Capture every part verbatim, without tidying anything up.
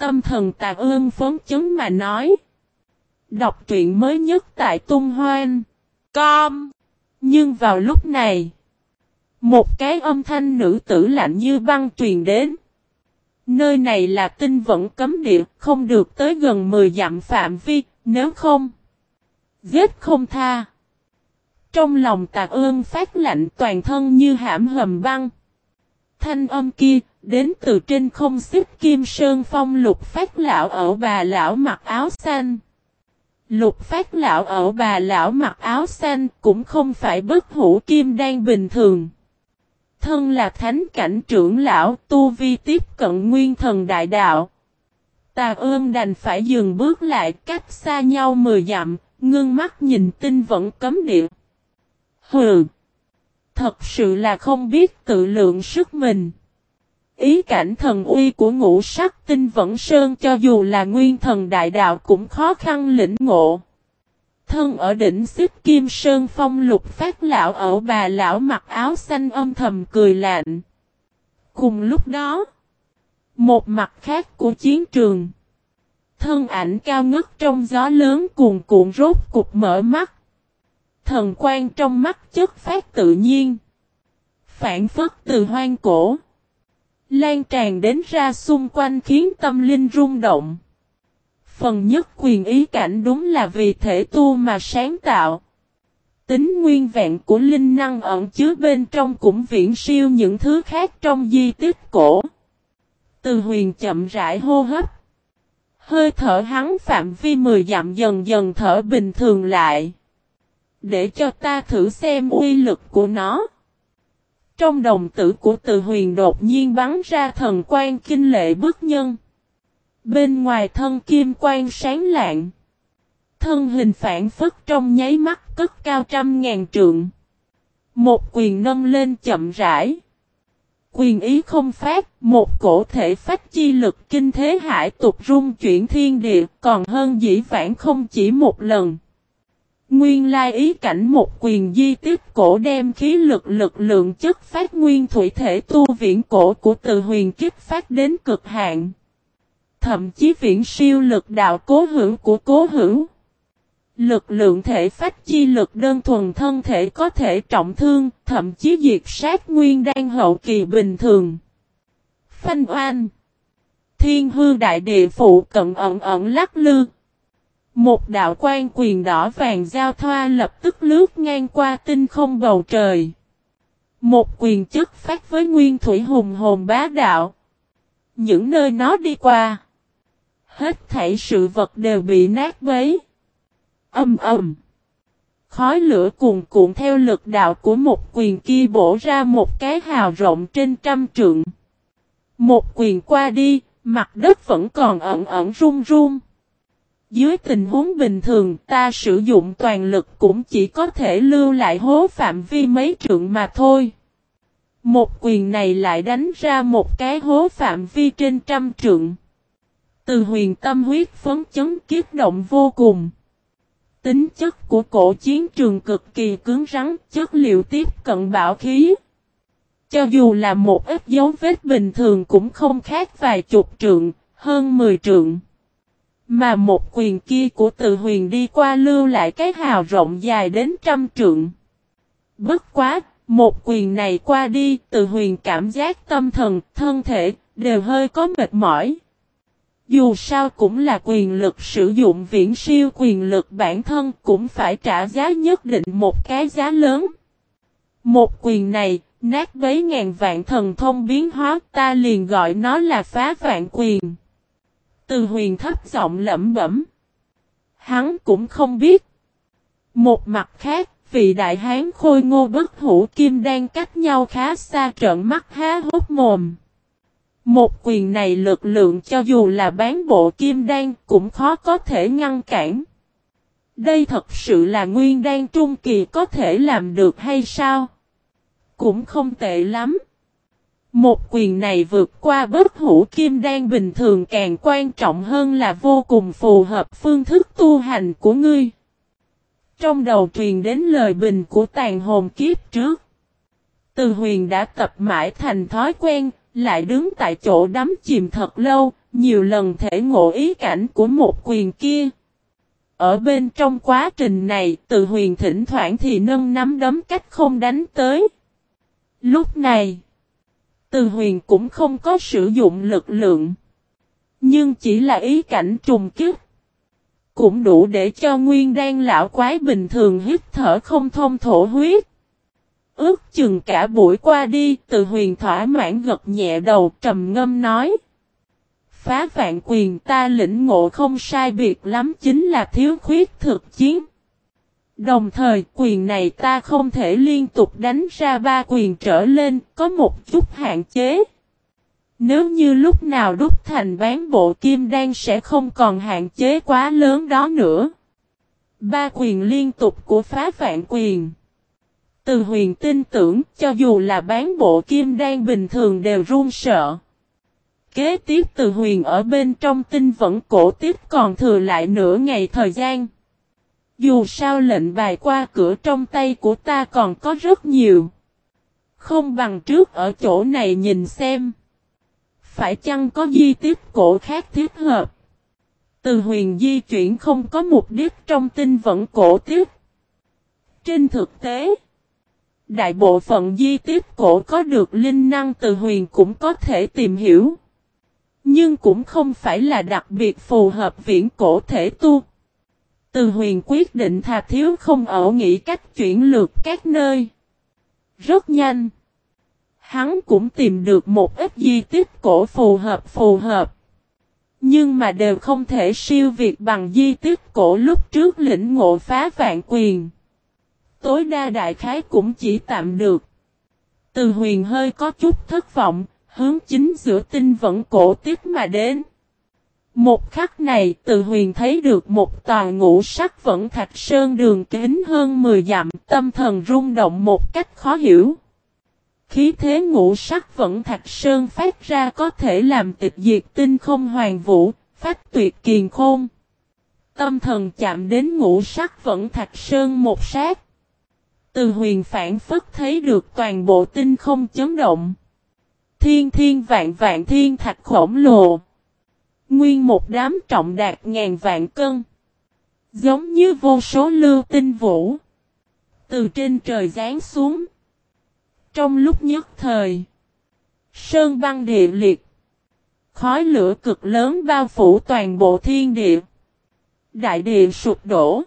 tâm thần Tạ Ương phấn chấn mà nói. Đọc truyện mới nhất tại tung hoan com. Nhưng vào lúc này, một cái âm thanh nữ tử lạnh như băng truyền đến. Nơi này là tinh vẫn cấm địa, không được tới gần mười dặm phạm vi, nếu không, giết không tha. Trong lòng Tạ Ương phát lạnh, toàn thân như hãm hầm băng. Thanh âm kia, đến từ trên không xích Kim Sơn Phong Lục Phát lão ở bà lão mặc áo xanh. Lục Phát lão ở bà lão mặc áo xanh cũng không phải bất hủ kim đan bình thường. Thân là thánh cảnh trưởng lão, tu vi tiếp cận nguyên thần đại đạo. Tạ Ương đành phải dừng bước lại, cách xa nhau mười dặm, ngưng mắt nhìn tinh vẫn cấm địa. Hừ! Thật sự là không biết tự lượng sức mình. Ý cảnh thần uy của ngũ sắc tinh vẫn sơn cho dù là nguyên thần đại đạo cũng khó khăn lĩnh ngộ. Thân ở đỉnh xích Kim Sơn Phong Lục Phát lão ở bà lão mặc áo xanh âm thầm cười lạnh. Cùng lúc đó, một mặt khác của chiến trường, thân ảnh cao ngất trong gió lớn cuồn cuộn rốt cục mở mắt. Thần quang trong mắt chất phát tự nhiên, phản phất từ hoang cổ, lan tràn đến ra xung quanh khiến tâm linh rung động. Phần nhất quyền ý cảnh đúng là vì thể tu mà sáng tạo. Tính nguyên vẹn của linh năng ẩn chứa bên trong cũng viễn siêu những thứ khác trong di tích cổ. Từ Huyền chậm rãi hô hấp. Hơi thở hắn phạm vi mười dặm dần dần thở bình thường lại. Để cho ta thử xem uy lực của nó. Trong đồng tử của Từ Huyền đột nhiên bắn ra thần quang kinh lệ bức nhân. Bên ngoài thân kim quang sáng lạng. Thân hình phản phất trong nháy mắt cất cao trăm ngàn trượng. Một quyền nâng lên chậm rãi. Quyền ý không phát, một cổ thể phách chi lực kinh thế hải tục rung chuyển thiên địa, còn hơn dĩ vãng không chỉ một lần. Nguyên lai ý cảnh một quyền di tiếp cổ đem khí lực lực lượng chất phát nguyên thủy thể tu viễn cổ của Từ Huyền kích phát đến cực hạn. Thậm chí viễn siêu lực đạo cố hữu của cố hữu. Lực lượng thể phách chi lực đơn thuần thân thể có thể trọng thương, thậm chí diệt sát nguyên đan hậu kỳ bình thường. Phanh oan. Thiên hư đại địa phụ cận ẩn ẩn lắc lư. Một đạo quan quyền đỏ vàng giao thoa lập tức lướt ngang qua tinh không bầu trời. Một quyền chất phát với nguyên thủy hùng hồn bá đạo. Những nơi nó đi qua, hết thảy sự vật đều bị nát bấy. Âm ầm. Khói lửa cuồn cuộn theo lực đạo của một quyền kia bổ ra một cái hào rộng trên trăm trượng. Một quyền qua đi, mặt đất vẫn còn ẩn ẩn run run. Dưới tình huống bình thường ta sử dụng toàn lực cũng chỉ có thể lưu lại hố phạm vi mấy trượng mà thôi. Một quyền này lại đánh ra một cái hố phạm vi trên trăm trượng. Từ Huyền tâm huyết phấn chấn kiết động vô cùng. Tính chất của cổ chiến trường cực kỳ cứng rắn, chất liệu tiếp cận bạo khí. Cho dù là một ít dấu vết bình thường cũng không khác vài chục trượng, hơn mười trượng. Mà một quyền kia của Từ Huyền đi qua lưu lại cái hào rộng dài đến trăm trượng. Bất quá, một quyền này qua đi, Từ Huyền cảm giác tâm thần, thân thể, đều hơi có mệt mỏi. Dù sao cũng là quyền lực sử dụng viễn siêu quyền lực bản thân cũng phải trả giá nhất định một cái giá lớn. Một quyền này, nát bấy ngàn vạn thần thông biến hóa ta liền gọi nó là phá vạn quyền. Từ Huyền thấp giọng lẩm bẩm. Hắn cũng không biết. Một mặt khác, vị đại hán khôi ngô bất hủ kim đang cách nhau khá xa trợn mắt há hốc mồm. Một quyền này lực lượng cho dù là bán bộ kim đan cũng khó có thể ngăn cản. Đây thật sự là nguyên đan trung kỳ có thể làm được hay sao? Cũng không tệ lắm. Một quyền này vượt qua bất hủ kim đan bình thường càng quan trọng hơn là vô cùng phù hợp phương thức tu hành của ngươi. Trong đầu truyền đến lời bình của tàn hồn kiếp trước. Từ Huyền đã tập mãi thành thói quen, lại đứng tại chỗ đắm chìm thật lâu, Nhiều lần thể ngộ ý cảnh của một quyền kia. Ở bên trong quá trình này, Từ Huyền thỉnh thoảng thì nâng nắm đấm cách không đánh tới. Lúc này, Từ Huyền cũng không có sử dụng lực lượng. Nhưng chỉ là ý cảnh trùng kích. Cũng đủ để cho nguyên đan lão quái bình thường hít thở không thông thổ huyết. Ước chừng cả buổi qua đi, Từ Huyền thỏa mãn gật nhẹ đầu trầm ngâm nói. Phá vạn quyền ta lĩnh ngộ không sai biệt lắm chính là thiếu khuyết thực chiến. Đồng thời quyền này ta không thể liên tục đánh ra ba quyền trở lên, có một chút hạn chế. Nếu như lúc nào đúc thành bán bộ kim đan sẽ không còn hạn chế quá lớn đó nữa. Ba quyền liên tục của phá vạn quyền. Từ Huyền tin tưởng cho dù là bán bộ kim đan bình thường đều run sợ. Kế tiếp Từ Huyền ở bên trong tinh vẫn cổ tiếp còn thừa lại nửa ngày thời gian. Dù sao lệnh bài qua cửa trong tay của ta còn có rất nhiều. Không bằng trước ở chỗ này nhìn xem. Phải chăng có di tiếp cổ khác thiết hợp? Từ Huyền di chuyển không có mục đích trong tinh vẫn cổ tiếp. Trên thực tế, đại bộ phận di tiếp cổ có được linh năng Từ Huyền cũng có thể tìm hiểu. Nhưng cũng không phải là đặc biệt phù hợp viễn cổ thể tu. Từ Huyền quyết định thà thiếu không ở nghĩ cách chuyển lượt các nơi. Rất nhanh. Hắn cũng tìm được một ít di tích cổ phù hợp phù hợp. Nhưng mà đều không thể siêu việt bằng di tích cổ lúc trước lĩnh ngộ phá vạn quyền. Tối đa đại khái cũng chỉ tạm được. Từ Huyền hơi có chút thất vọng, hướng chính giữa tinh vẫn cổ tiếp mà đến. Một khắc này Từ Huyền thấy được một tòa ngũ sắc vẫn thạch sơn đường kính hơn mười dặm, tâm thần rung động một cách khó hiểu. Khí thế ngũ sắc vẫn thạch sơn phát ra có thể làm tịch diệt tinh không hoàn vũ, phách tuyệt kiền khôn. Tâm thần chạm đến ngũ sắc vẫn thạch sơn một sát. Từ Huyền phản phất thấy được toàn bộ tinh không chấn động. Thiên thiên vạn vạn thiên thạch khổng lồ. Nguyên một đám trọng đạt ngàn vạn cân. Giống như vô số lưu tinh vũ. Từ trên trời giáng xuống. Trong lúc nhất thời. Sơn băng địa liệt. Khói lửa cực lớn bao phủ toàn bộ thiên địa. Đại địa sụp đổ.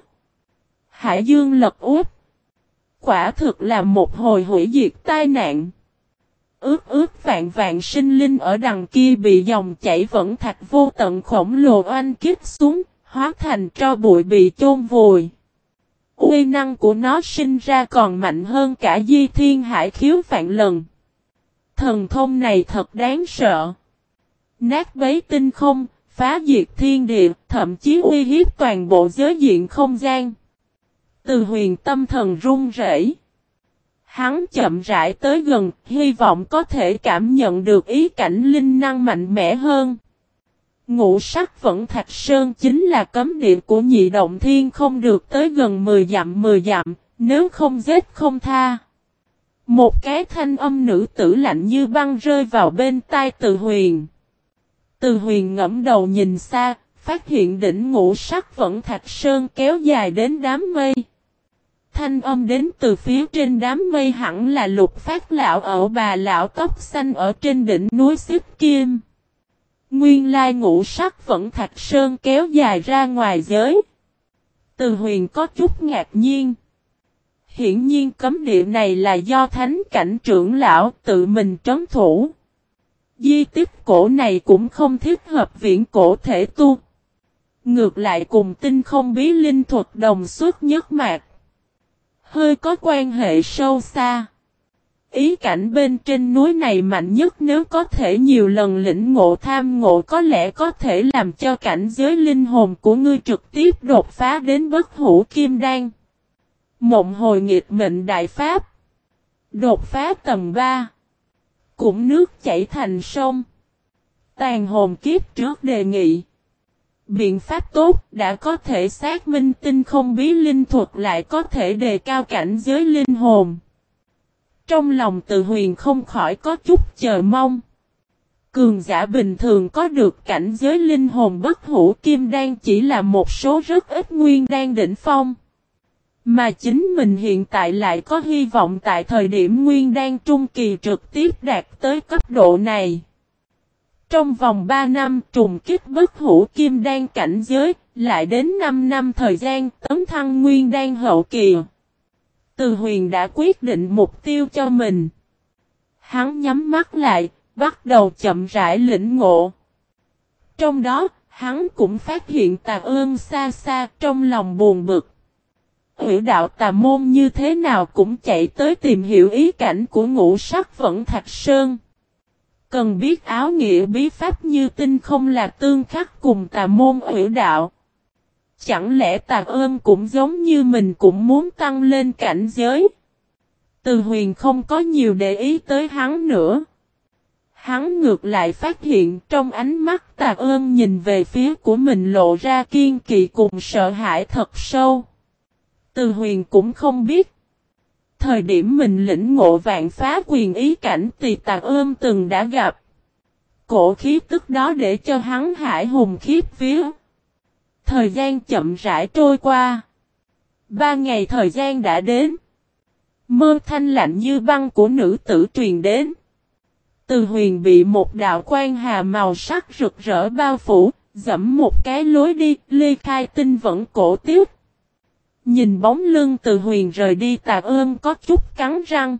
Hải dương lật úp. Quả thực là một hồi hủy diệt tai nạn. Ước ước vạn vạn sinh linh ở đằng kia bị dòng chảy vẫn thạch vô tận khổng lồ oanh kích xuống, hóa thành tro bụi bị chôn vùi. Uy năng của nó sinh ra còn mạnh hơn cả di thiên hải khiếu vạn lần. Thần thông này thật đáng sợ. Nát bấy tinh không, phá diệt thiên địa, thậm chí uy hiếp toàn bộ giới diện không gian. Từ Huyền tâm thần run rẩy. Hắn chậm rãi tới gần, hy vọng có thể cảm nhận được ý cảnh linh năng mạnh mẽ hơn. Ngũ sắc vẫn thạch sơn chính là cấm địa của nhị động thiên không được tới gần mười dặm mười dặm, nếu không giết không tha. Một cái thanh âm nữ tử lạnh như băng rơi vào bên tai Từ Huyền. Từ Huyền ngẫm đầu nhìn xa, phát hiện đỉnh ngũ sắc vẫn thạch sơn kéo dài đến đám mây. Thanh âm đến từ phía trên đám mây hẳn là Lục Phát lão ở bà lão tóc xanh ở trên đỉnh núi Xích Kim. Nguyên lai ngũ sắc vẫn thạch sơn kéo dài ra ngoài giới. Từ Huyền có chút ngạc nhiên. Hiển nhiên cấm địa này là do thánh cảnh trưởng lão tự mình trấn thủ. Di tích cổ này cũng không thích hợp viễn cổ thể tu. Ngược lại cùng tinh không bí linh thuật đồng xuất nhất mạc. Hơi có quan hệ sâu xa. Ý cảnh bên trên núi này mạnh nhất nếu có thể nhiều lần lĩnh ngộ tham ngộ có lẽ có thể làm cho cảnh giới linh hồn của ngươi trực tiếp đột phá đến bất hủ kim đan. Mộng hồi nghịch mệnh đại pháp. Đột phá tầng ba. Cũng nước chảy thành sông. Tàn hồn kiếp trước đề nghị. Biện pháp tốt đã có thể xác minh tinh không bí linh thuật lại có thể đề cao cảnh giới linh hồn. Trong lòng Từ Huyền không khỏi có chút chờ mong. Cường giả bình thường có được cảnh giới linh hồn bất hủ kim đan chỉ là một số rất ít nguyên đan đỉnh phong. Mà chính mình hiện tại lại có hy vọng tại thời điểm nguyên đan trung kỳ trực tiếp đạt tới cấp độ này. Trong vòng ba năm trùng kích bất hủ kim đan cảnh giới, lại đến năm năm thời gian tấn thăng nguyên đan hậu kỳ. Từ Huyền đã quyết định mục tiêu cho mình. Hắn nhắm mắt lại, bắt đầu chậm rãi lĩnh ngộ. Trong đó, hắn cũng phát hiện Tà Ương xa xa trong lòng buồn bực. Hủy đạo tà môn như thế nào cũng chạy tới tìm hiểu ý cảnh của Ngũ Sắc Vẫn Thạch Sơn. Cần biết áo nghĩa bí pháp như tinh không là tương khắc cùng tà môn hủy đạo. Chẳng lẽ Tà Ương cũng giống như mình cũng muốn tăng lên cảnh giới? Từ Huyền không có nhiều để ý tới hắn nữa. Hắn ngược lại phát hiện trong ánh mắt Tà Ương nhìn về phía của mình lộ ra kiên kỵ cùng sợ hãi thật sâu. Từ Huyền cũng không biết. Thời điểm mình lĩnh ngộ vạn phá quyền ý cảnh thì Tà Ương từng đã gặp. Cổ khí tức đó để cho hắn hải hùng khiếp vía. Thời gian chậm rãi trôi qua. Ba ngày thời gian đã đến. Mơ thanh lạnh như băng của nữ tử truyền đến. Từ Huyền bị một đạo quang hà màu sắc rực rỡ bao phủ, dẫm một cái lối đi, ly khai tinh vẫn cổ tiếp. Nhìn bóng lưng Từ Huyền rời đi Tà Ương có chút cắn răng.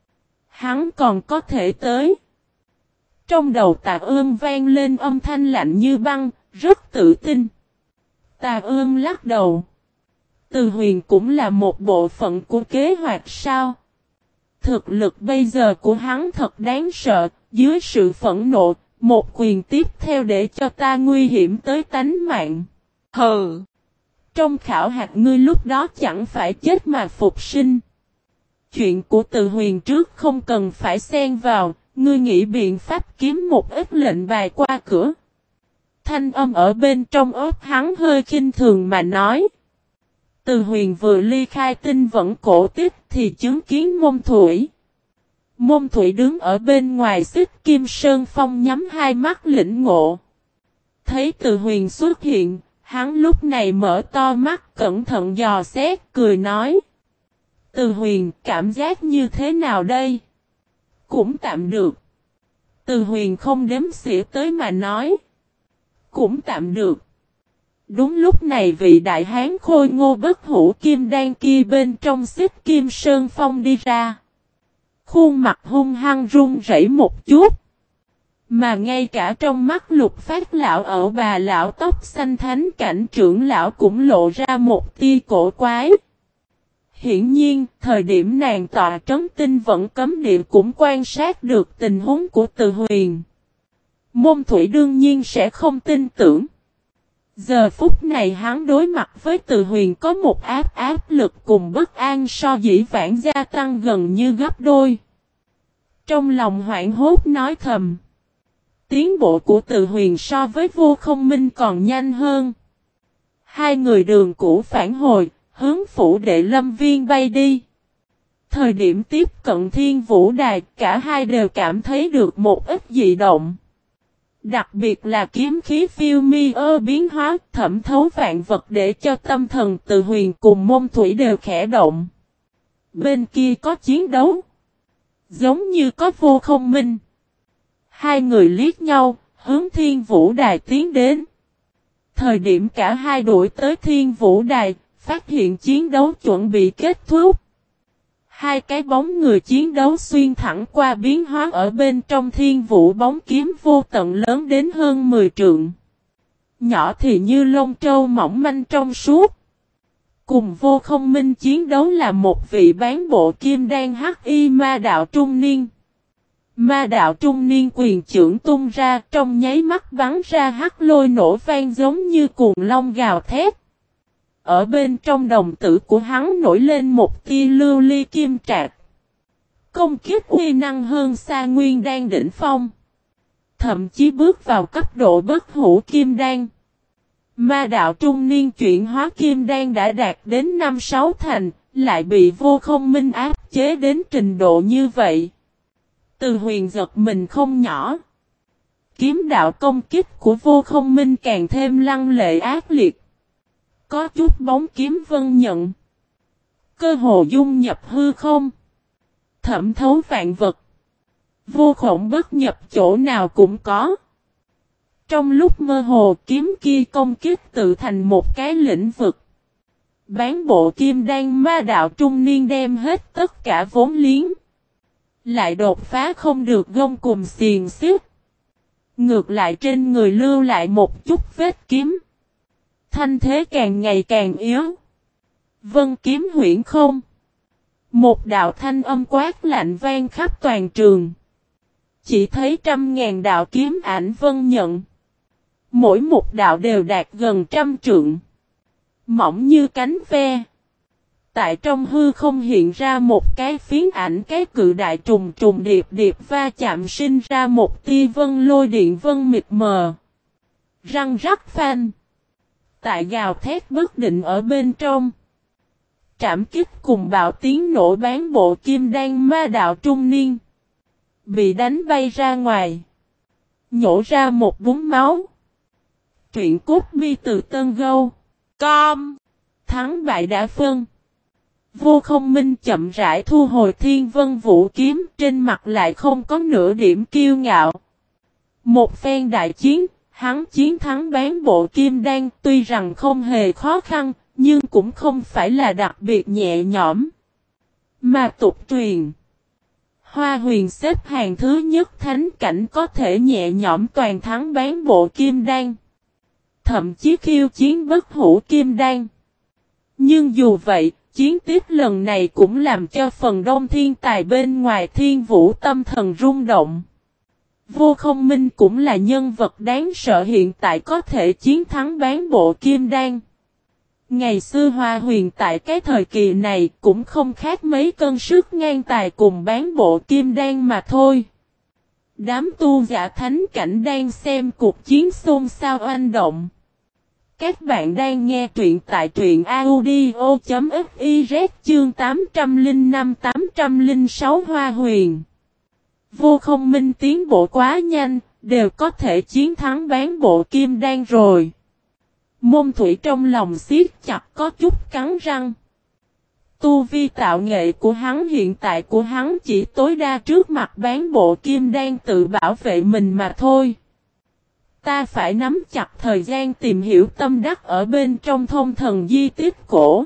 Hắn còn có thể tới. Trong đầu Tà Ương vang lên âm thanh lạnh như băng, rất tự tin. Tà Ương lắc đầu. Từ Huyền cũng là một bộ phận của kế hoạch sao? Thực lực bây giờ của hắn thật đáng sợ, dưới sự phẫn nộ, một quyền tiếp theo để cho ta nguy hiểm tới tánh mạng. Hừ! Trong khảo hạt ngươi lúc đó chẳng phải chết mà phục sinh. Chuyện của Từ Huyền trước không cần phải xen vào, ngươi nghĩ biện pháp kiếm một ít lệnh bài qua cửa. Thanh âm ở bên trong ớt hắn hơi khinh thường mà nói. Từ Huyền vừa ly khai tinh vẫn cổ tiếp thì chứng kiến Môn Thủy. Môn Thủy đứng ở bên ngoài xích Kim Sơn Phong nhắm hai mắt lĩnh ngộ. Thấy Từ Huyền xuất hiện, hắn lúc này mở to mắt cẩn thận dò xét cười nói. Từ Huyền cảm giác như thế nào đây? Cũng tạm được. Từ Huyền không đếm xỉa tới mà nói. Cũng tạm được. Đúng lúc này vị đại hán khôi ngô bất hủ kim đan kia bên trong xích Kim Sơn Phong đi ra. Khuôn mặt hung hăng run rẩy một chút. Mà ngay cả trong mắt Lục Phát lão ở bà lão tóc xanh thánh cảnh trưởng lão cũng lộ ra một tia cổ quái. Hiển nhiên, thời điểm nàng tọa trấn tinh vẫn cấm địa cũng quan sát được tình huống của Từ Huyền. Môn Thủy đương nhiên sẽ không tin tưởng. Giờ phút này hắn đối mặt với Từ Huyền có một áp áp lực cùng bất an so dĩ vãng gia tăng gần như gấp đôi. Trong lòng hoảng hốt nói thầm. Tiến bộ của Từ Huyền so với Vô Không Minh còn nhanh hơn. Hai người đường cũ phản hồi, hướng phủ đệ Lâm Viên bay đi. Thời điểm tiếp cận Thiên Vũ Đài, cả hai đều cảm thấy được một ít dị động. Đặc biệt là kiếm khí phiêu mi ơ biến hóa thẩm thấu vạn vật để cho tâm thần Từ Huyền cùng Môn Thủy đều khẽ động. Bên kia có chiến đấu. Giống như có Vô Không Minh. Hai người liếc nhau, hướng Thiên Vũ Đài tiến đến. Thời điểm cả hai đuổi tới Thiên Vũ Đài, phát hiện chiến đấu chuẩn bị kết thúc. Hai cái bóng người chiến đấu xuyên thẳng qua biến hóa ở bên trong thiên vũ bóng kiếm vô tận lớn đến hơn mười trượng. Nhỏ thì như lông trâu mỏng manh trong suốt. Cùng Vô Không Minh chiến đấu là một vị bán bộ kim đan hắc y ma đạo trung niên. Ma đạo trung niên quyền trưởng tung ra trong nháy mắt bắn ra hắc lôi nổ vang giống như cuồng long gào thét. Ở bên trong đồng tử của hắn nổi lên một tia lưu ly kim trạc. Công kiếp uy năng hơn xa nguyên đan đỉnh phong. Thậm chí bước vào cấp độ bất hủ kim đan. Ma đạo trung niên chuyển hóa kim đan đã đạt đến năm sáu thành, lại bị Vô Không Minh áp chế đến trình độ như vậy. Từ Huyền giật mình không nhỏ. kiếm đạo công kích của Vô Không Minh càng thêm lăng lệ ác liệt. Có chút bóng kiếm vân nhận. Cơ hồ dung nhập hư không. Thẩm thấu vạn vật. Vô khổng bất nhập chỗ nào cũng có. Trong lúc mơ hồ kiếm kia công kích tự thành một cái lĩnh vực. Bán bộ kim đan ma đạo trung niên đem hết tất cả vốn liếng. Lại đột phá không được gông cùm xiềng xiết. Ngược lại trên người lưu lại một chút vết kiếm. Thanh thế càng ngày càng yếu. Vân kiếm huyễn không. Một đạo thanh âm quát lạnh vang khắp toàn trường. Chỉ thấy trăm ngàn đạo kiếm ảnh vân nhận. Mỗi một đạo đều đạt gần trăm trượng. Mỏng như cánh ve. Tại trong hư không hiện ra một cái phiến ảnh cái cự đại trùng trùng điệp điệp va chạm sinh ra một tia vân lôi điện vân mịt mờ. Răng rắc phanh. Tại gào thét bất định ở bên trong. Trảm kích cùng bạo tiếng nổ bán bộ kim đan ma đạo trung niên. Bị đánh bay ra ngoài. Nhổ ra một búng máu. Truyện cốt bi từ Tân Gâu. Com. Thắng bại đã phân. Vô Không Minh chậm rãi thu hồi Thiên Vân Vũ kiếm, trên mặt lại không có nửa điểm kiêu ngạo. Một phen đại chiến, hắn chiến thắng bán bộ kim đan, tuy rằng không hề khó khăn, nhưng cũng không phải là đặc biệt nhẹ nhõm. Mà tục truyền, Hoa Huyền xếp hàng thứ nhất thánh cảnh có thể nhẹ nhõm toàn thắng bán bộ kim đan. Thậm chí khiêu chiến bất hủ kim đan. Nhưng dù vậy, chiến tiếp lần này cũng làm cho phần đông thiên tài bên ngoài Thiên Vũ tâm thần rung động. Vô Không Minh cũng là nhân vật đáng sợ hiện tại có thể chiến thắng bán bộ kim đan. Ngày xưa Hoa Huyền tại cái thời kỳ này cũng không khác mấy cân sức ngang tài cùng bán bộ kim đan mà thôi. Đám tu giả thánh cảnh đang xem cuộc chiến xôn xao oanh động. Các bạn đang nghe truyện tại truyện audio.fiz chương tám trăm lẻ năm tám trăm lẻ sáu Hoa Huyền. Vô Không Minh tiến bộ quá nhanh, đều có thể chiến thắng bán bộ kim đan rồi. Môn thủy trong lòng siết chặt có chút cắn răng. Tu vi tạo nghệ của hắn hiện tại của hắn chỉ tối đa trước mặt bán bộ kim đan tự bảo vệ mình mà thôi. Ta phải nắm chặt thời gian tìm hiểu tâm đắc ở bên trong thông thần di tích cổ.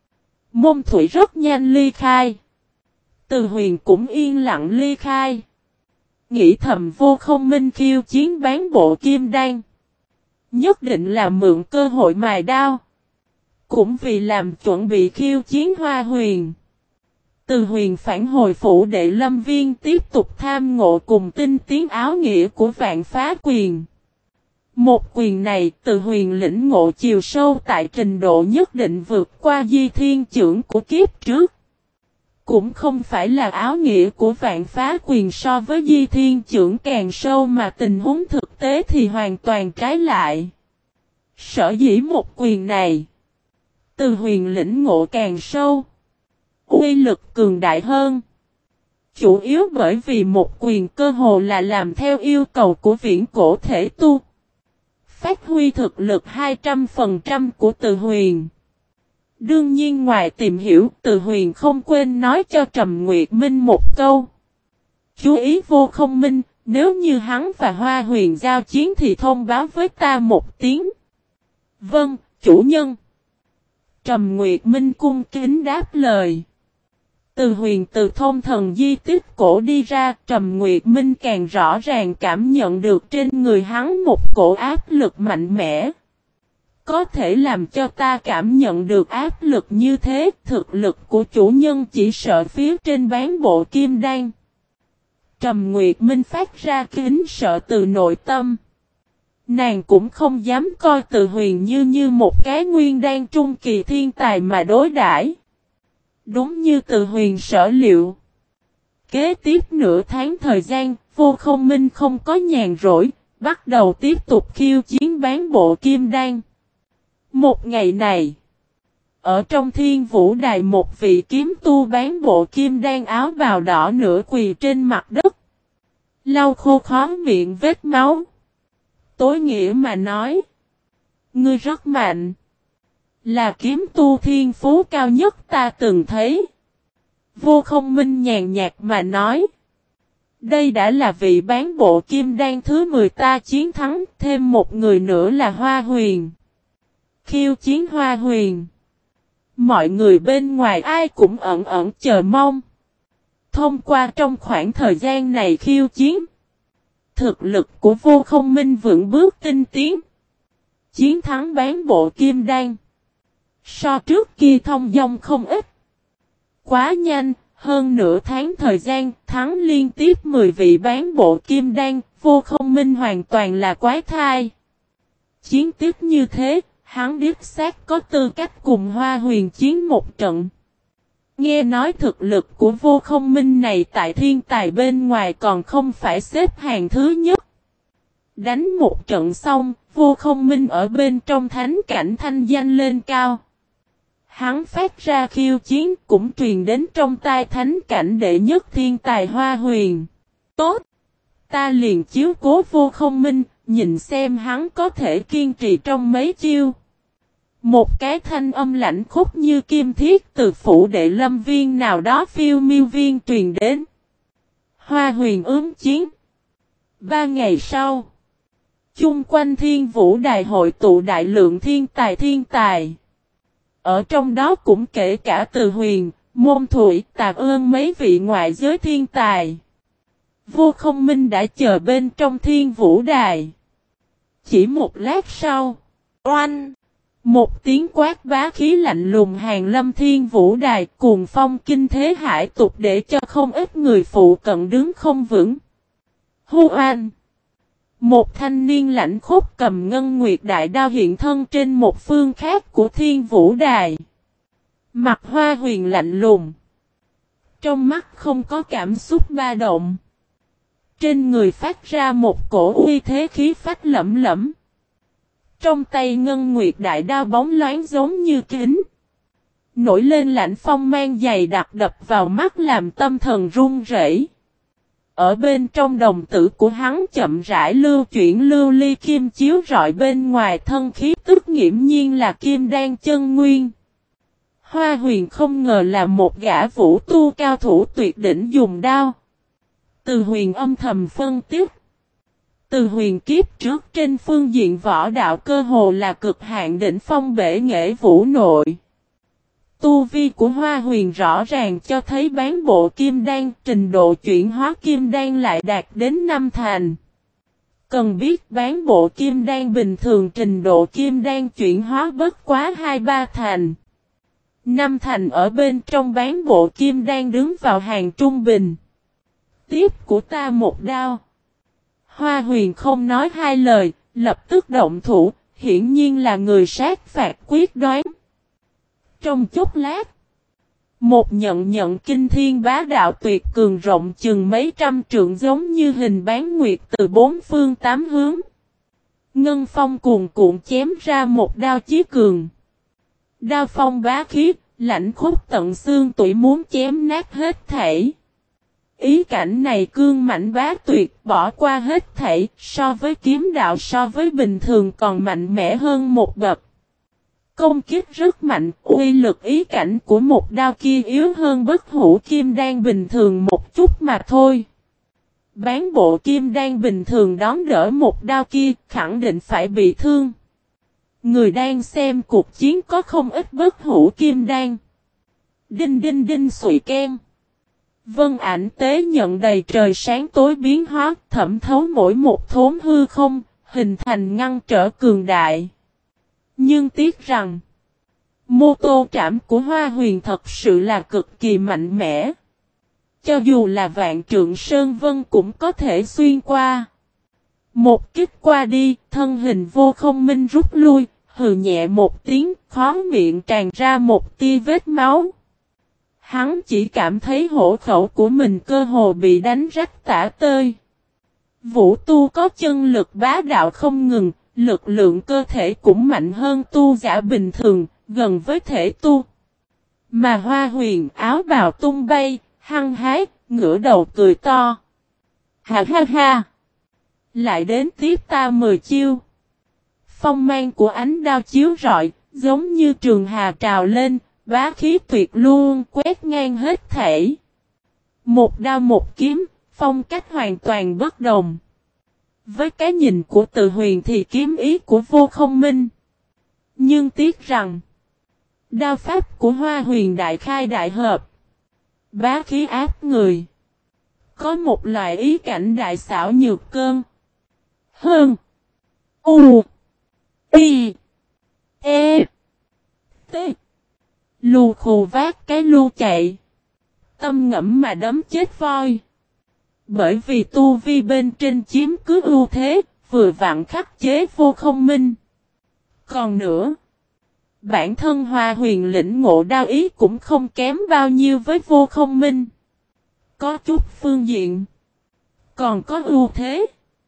Môn thủy rất nhanh ly khai. Từ Huyền cũng yên lặng ly khai. Nghĩ thầm Vô Không Minh khiêu chiến bán bộ kim đan. Nhất định là mượn cơ hội mài đao. Cũng vì làm chuẩn bị khiêu chiến Hoa Huyền. Từ Huyền phản hồi phủ đệ Lâm Viên tiếp tục tham ngộ cùng tinh tiến áo nghĩa của Vạn Phá Quyền. Một quyền này Từ Huyền lĩnh ngộ chiều sâu tại trình độ nhất định vượt qua Di Thiên Chưởng của kiếp trước. Cũng không phải là áo nghĩa của Vạn Phá Quyền so với Di Thiên Chưởng càng sâu mà tình huống thực tế thì hoàn toàn trái lại. Sở dĩ một quyền này, Từ Huyền lĩnh ngộ càng sâu, uy lực cường đại hơn. Chủ yếu bởi vì một quyền cơ hồ là làm theo yêu cầu của viễn cổ thể tu. Phát huy thực lực hai trăm phần trăm của Từ Huyền. Đương nhiên ngoài tìm hiểu, Từ Huyền không quên nói cho Trầm Nguyệt Minh một câu. Chú ý Vô Không Minh, nếu như hắn và Hoa Huyền giao chiến thì thông báo với ta một tiếng. Vâng, chủ nhân. Trầm Nguyệt Minh cung kính đáp lời. Từ Huyền từ thông thần di tích cổ đi ra, Trầm Nguyệt Minh càng rõ ràng cảm nhận được trên người hắn một cổ áp lực mạnh mẽ. Có thể làm cho ta cảm nhận được áp lực như thế, thực lực của chủ nhân chỉ sợ phía trên bán bộ kim đan. Trầm Nguyệt Minh phát ra kính sợ từ nội tâm. Nàng cũng không dám coi Từ Huyền như như một cái nguyên đan trung kỳ thiên tài mà đối đãi. Đúng như Từ Huyền sở liệu. Kế tiếp nửa tháng thời gian, Vô Không Minh không có nhàn rỗi, bắt đầu tiếp tục khiêu chiến bán bộ kim đan. Một ngày này, ở trong Thiên Vũ Đài một vị kiếm tu bán bộ kim đan áo bào đỏ nửa quỳ trên mặt đất. Lau khô khó miệng vết máu. Tối nghĩa mà nói. Ngươi rất mạnh. Là kiếm tu thiên phú cao nhất ta từng thấy. Vô Không Minh nhàn nhạt mà nói. Đây đã là vị bán bộ kim đan thứ mười ta chiến thắng, thêm một người nữa là Hoa Huyền. Khiêu chiến Hoa Huyền. Mọi người bên ngoài ai cũng ẩn ẩn chờ mong. Thông qua trong khoảng thời gian này khiêu chiến. Thực lực của Vô Không Minh vững bước tinh tiến. Chiến thắng bán bộ kim đan. So trước kia thông dong không ít. Quá nhanh, hơn nửa tháng thời gian, thắng liên tiếp mười vị bán bộ kim đan, Vô Không Minh hoàn toàn là quái thai. Chiến tiếp như thế, hắn đích xác có tư cách cùng Hoa Huyền chiến một trận. Nghe nói thực lực của Vô Không Minh này tại thiên tài bên ngoài còn không phải xếp hàng thứ nhất. Đánh một trận xong, Vô Không Minh ở bên trong thánh cảnh thanh danh lên cao. Hắn phát ra khiêu chiến cũng truyền đến trong tai thánh cảnh đệ nhất thiên tài Hoa Huyền. Tốt! Ta liền chiếu cố Vô Không Minh, nhìn xem hắn có thể kiên trì trong mấy chiêu. Một cái thanh âm lạnh khúc như kim thiết từ phủ đệ lâm viên nào đó phiêu miêu viên truyền đến. Hoa Huyền ứng chiến. Ba ngày sau. Chung quanh thiên vũ đài hội tụ đại lượng thiên tài thiên tài. Ở trong đó cũng kể cả Từ Huyền, Môn Thủy, Tạc Ơn mấy vị ngoại giới thiên tài. Vô Không Minh đã chờ bên trong thiên vũ đài. Chỉ một lát sau. Oanh! Một tiếng quát bá khí lạnh lùng hàng lâm thiên vũ đài cuồng phong kinh thế hải tục để cho không ít người phụ cận đứng không vững. Hu oanh! Một thanh niên lãnh khốc cầm ngân nguyệt đại đao hiện thân trên một phương khác của thiên vũ đài. Mặt Hoa Huyền lạnh lùng. Trong mắt không có cảm xúc ba động. Trên người phát ra một cổ uy thế khí phách lẫm lẫm. Trong tay ngân nguyệt đại đao bóng loáng giống như kính. Nổi lên lạnh phong mang dày đặc đập vào mắt làm tâm thần run rẩy. Ở bên trong đồng tử của hắn chậm rãi lưu chuyển lưu ly kim chiếu rọi bên ngoài thân khí tức nghiễm nhiên là kim đan chân nguyên. Hoa Huyền không ngờ là một gã vũ tu cao thủ tuyệt đỉnh dùng đao. Từ Huyền âm thầm phân tích. Từ Huyền kiếp trước trên phương diện võ đạo cơ hồ là cực hạn đỉnh phong bể nghệ vũ nội. Tu vi của Hoa Huyền rõ ràng cho thấy bán bộ kim đan trình độ chuyển hóa kim đan lại đạt đến năm thành. Cần biết bán bộ kim đan bình thường trình độ kim đan chuyển hóa bất quá hai ba thành. Năm thành ở bên trong bán bộ kim đan đứng vào hàng trung bình. Tiếp của ta một đao. Hoa Huyền không nói hai lời, lập tức động thủ, hiển nhiên là người sát phạt quyết đoán. Trong chốc lát, một nhận nhận kinh thiên bá đạo tuyệt cường rộng chừng mấy trăm trượng giống như hình bán nguyệt từ bốn phương tám hướng. Ngân phong cuồn cuộn chém ra một đao chí cường. Đao phong bá khí, lạnh khúc tận xương tủy muốn chém nát hết thảy. Ý cảnh này cương mạnh bá tuyệt bỏ qua hết thảy, so với kiếm đạo so với bình thường còn mạnh mẽ hơn một bậc. Công kích rất mạnh, uy lực ý cảnh của một đao kia yếu hơn bất hủ kim đan bình thường một chút mà thôi. Bán bộ kim đan bình thường đón đỡ một đao kia khẳng định phải bị thương. Người đang xem cuộc chiến có không ít bất hủ kim đan. Đinh đinh đinh sụi ken. Vân ảnh tế nhận đầy trời sáng tối biến hóa, thẩm thấu mỗi một thốn hư không, hình thành ngăn trở cường đại. Nhưng tiếc rằng, mô tô trảm của Hoa Huyền thật sự là cực kỳ mạnh mẽ. Cho dù là vạn trượng sơn vân cũng có thể xuyên qua. Một kích qua đi, thân hình Vô Không Minh rút lui, hừ nhẹ một tiếng, khó miệng tràn ra một tia vết máu. Hắn chỉ cảm thấy hổ khẩu của mình cơ hồ bị đánh rách tả tơi. Vũ tu có chân lực bá đạo không ngừng, lực lượng cơ thể cũng mạnh hơn tu giả bình thường, gần với thể tu. Mà Hoa Huyền áo bào tung bay, hăng hái, ngửa đầu cười to. Ha ha ha! Lại đến tiếp ta mười chiêu. Phong mang của ánh đao chiếu rọi, giống như trường hà trào lên, bá khí tuyệt luôn quét ngang hết thảy. Một đao một kiếm, phong cách hoàn toàn bất đồng. Với cái nhìn của Từ Huyền thì kiếm ý của Vô Không Minh. Nhưng tiếc rằng, đao pháp của Hoa Huyền đại khai đại hợp. Bá khí áp người. Có một loại ý cảnh đại xảo nhược cơn. Hơn. U. Y. E. T. Lù khù vác cái lu chạy. Tâm ngẫm mà đấm chết voi. Bởi vì tu vi bên trên chiếm cứ ưu thế, vừa vặn khắc chế Vô Không Minh. Còn nữa, bản thân Hoa Huyền lĩnh ngộ đao ý cũng không kém bao nhiêu với Vô Không Minh. Có chút phương diện, còn có ưu thế.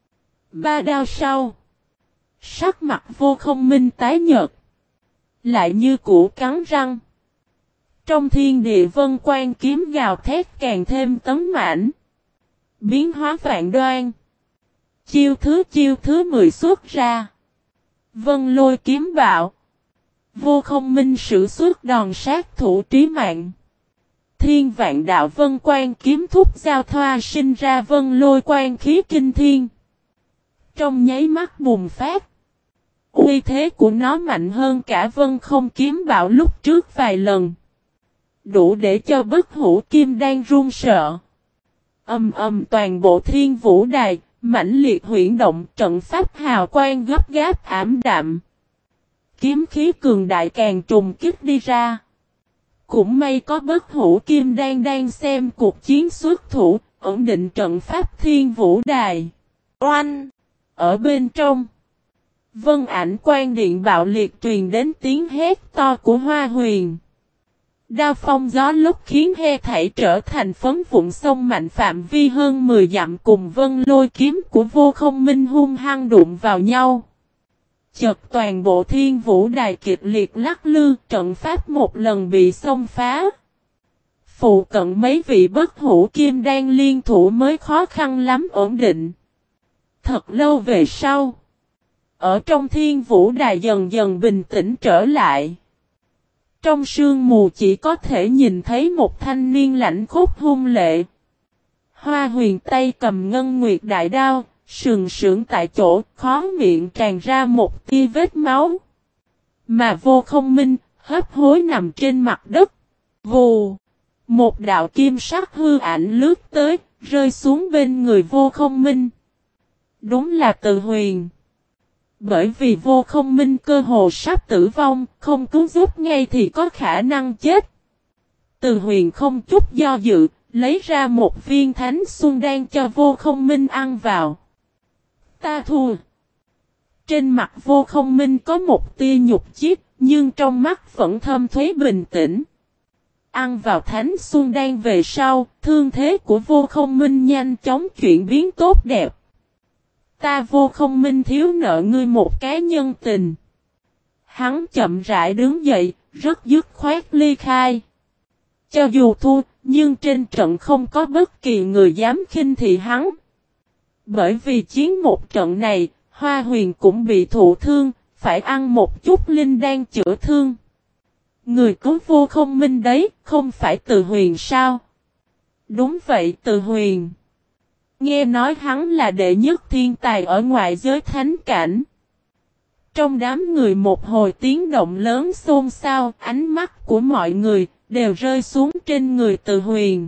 Ba đao sau, sắc mặt Vô Không Minh tái nhợt, lại như củ cắn răng. Trong thiên địa vân quan kiếm gào thét càng thêm tấn mãnh. Biến hóa vạn đoan. Chiêu thứ chiêu thứ mười xuất ra. Vân lôi kiếm bạo. Vô Không Minh sử xuất đòn sát thủ trí mạng. Thiên vạn đạo vân quan kiếm thúc giao thoa sinh ra vân lôi quan khí kinh thiên. Trong nháy mắt bùng phát. Uy thế của nó mạnh hơn cả vân không kiếm bạo lúc trước vài lần. Đủ để cho bất hủ kim đang run sợ. Âm âm toàn bộ thiên vũ đài, mãnh liệt huyễn động trận pháp hào quang gấp gáp ảm đạm. Kiếm khí cường đại càng trùng kích đi ra. Cũng may có bất hủ kim đang đang xem cuộc chiến xuất thủ, ổn định trận pháp thiên vũ đài. Oanh! Ở bên trong, vân ảnh quan điện bạo liệt truyền đến tiếng hét to của Hoa Huyền. Đao phong gió lúc khiến he thảy trở thành phấn vụn sông mạnh phạm vi hơn mười dặm cùng vân lôi kiếm của Vô Không Minh hung hăng đụng vào nhau. Chợt toàn bộ thiên vũ đài kịch liệt lắc lư, trận pháp một lần bị xông phá. Phụ cận mấy vị bất hủ kim đan liên thủ mới khó khăn lắm ổn định. Thật lâu về sau, ở trong thiên vũ đài dần dần bình tĩnh trở lại. Trong sương mù chỉ có thể nhìn thấy một thanh niên lạnh khốc hung lệ. Hoa Huyền tay cầm ngân nguyệt đại đao, sừng sững tại chỗ, khó miệng tràn ra một tia vết máu. Mà Vô Không Minh, hấp hối nằm trên mặt đất. Vù! Một đạo kim sắc hư ảnh lướt tới, rơi xuống bên người Vô Không Minh. Đúng là Từ Huyền. Bởi vì Vô Không Minh cơ hồ sắp tử vong, không cứu giúp ngay thì có khả năng chết. Từ Huyền không chút do dự, lấy ra một viên thánh xuân đan cho Vô Không Minh ăn vào. Ta thua. Trên mặt Vô Không Minh có một tia nhục chiết, nhưng trong mắt vẫn thâm thúy bình tĩnh. Ăn vào thánh xuân đan về sau, thương thế của Vô Không Minh nhanh chóng chuyển biến tốt đẹp. Ta Vô Không Minh thiếu nợ ngươi một cái nhân tình. Hắn chậm rãi đứng dậy, rất dứt khoát ly khai. Cho dù thua, nhưng trên trận không có bất kỳ người dám khinh thị hắn. Bởi vì chiến một trận này, Hoa Huyền cũng bị thụ thương, phải ăn một chút linh đan chữa thương. Người cứu Vô Không Minh đấy, không phải Từ Huyền sao? Đúng vậy, Từ Huyền. Nghe nói hắn là đệ nhất thiên tài ở ngoại giới thánh cảnh. Trong đám người một hồi tiếng động lớn xôn xao, ánh mắt của mọi người đều rơi xuống trên người Từ Huyền.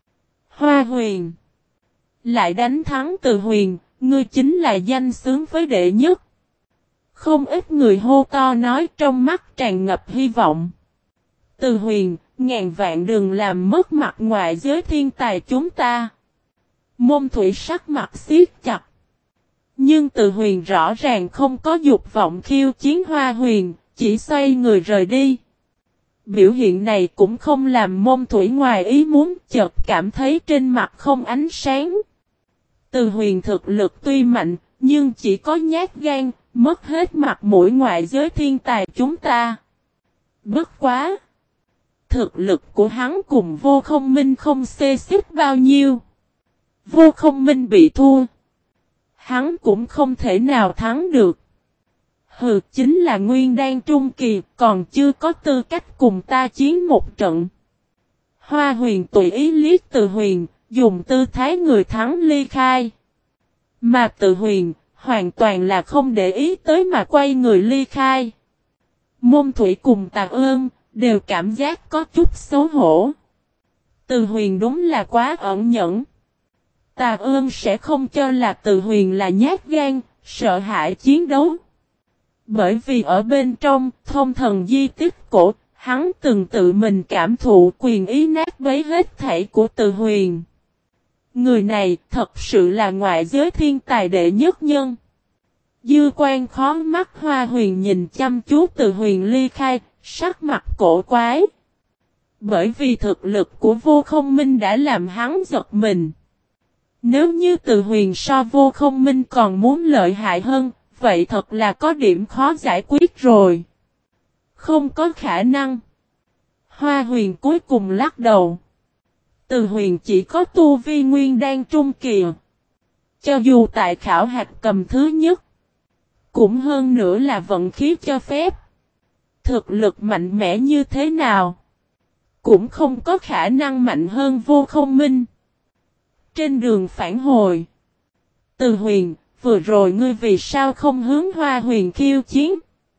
Hoa Huyền. Lại đánh thắng Từ Huyền, ngươi chính là danh xứng với đệ nhất. Không ít người hô to nói trong mắt tràn ngập hy vọng. Từ Huyền, ngàn vạn đừng làm mất mặt ngoại giới thiên tài chúng ta. Môn Thủy sắc mặt siết chặt. Nhưng Từ Huyền rõ ràng không có dục vọng khiêu chiến Hoa Huyền, chỉ xoay người rời đi. Biểu hiện này cũng không làm Môn Thủy ngoài ý muốn, chợt cảm thấy trên mặt không ánh sáng. Từ Huyền thực lực tuy mạnh, nhưng chỉ có nhát gan, mất hết mặt mũi ngoại giới thiên tài chúng ta. Bất quá! Thực lực của hắn cùng Vô Không Minh không xê xích bao nhiêu. Vô Không Minh bị thua. hắn cũng không thể nào thắng được. Hừ, chính là nguyên đan trung kỳ, còn chưa có tư cách cùng ta chiến một trận. Hoa Huyền tùy ý liếc Từ Huyền, dùng tư thái người thắng ly khai. Mà Từ Huyền, hoàn toàn là không để ý tới mà quay người ly khai. Môn Thủy cùng Tà Ơn, đều cảm giác có chút xấu hổ. Từ Huyền đúng là quá ẩn nhẫn. Tà Ơn sẽ không cho là Từ Huyền là nhát gan, sợ hãi chiến đấu. Bởi vì ở bên trong Thông Thần Di Tích cổ, hắn từng tự mình cảm thụ quyền ý nát bấy hết thảy của Từ Huyền. Người này thật sự là ngoại giới thiên tài đệ nhất nhân. Dư quan khó mắt Hoa Huyền nhìn chăm chú Từ Huyền ly khai, sắc mặt cổ quái. Bởi vì thực lực của Vô Không Minh đã làm hắn giật mình. Nếu như Từ Huyền so Vô Không Minh còn muốn lợi hại hơn, vậy thật là có điểm khó giải quyết rồi. Không có khả năng. Hoa Huyền cuối cùng lắc đầu. Từ Huyền chỉ có tu vi nguyên đan trung kỳ. Cho dù tại khảo hạt cầm thứ nhất, cũng hơn nữa là vận khí cho phép. Thực lực mạnh mẽ như thế nào, cũng không có khả năng mạnh hơn Vô Không Minh. Trên đường phản hồi, Từ Huyền, vừa rồi ngươi vì sao không hướng Hoa Huyền khiêu chiến?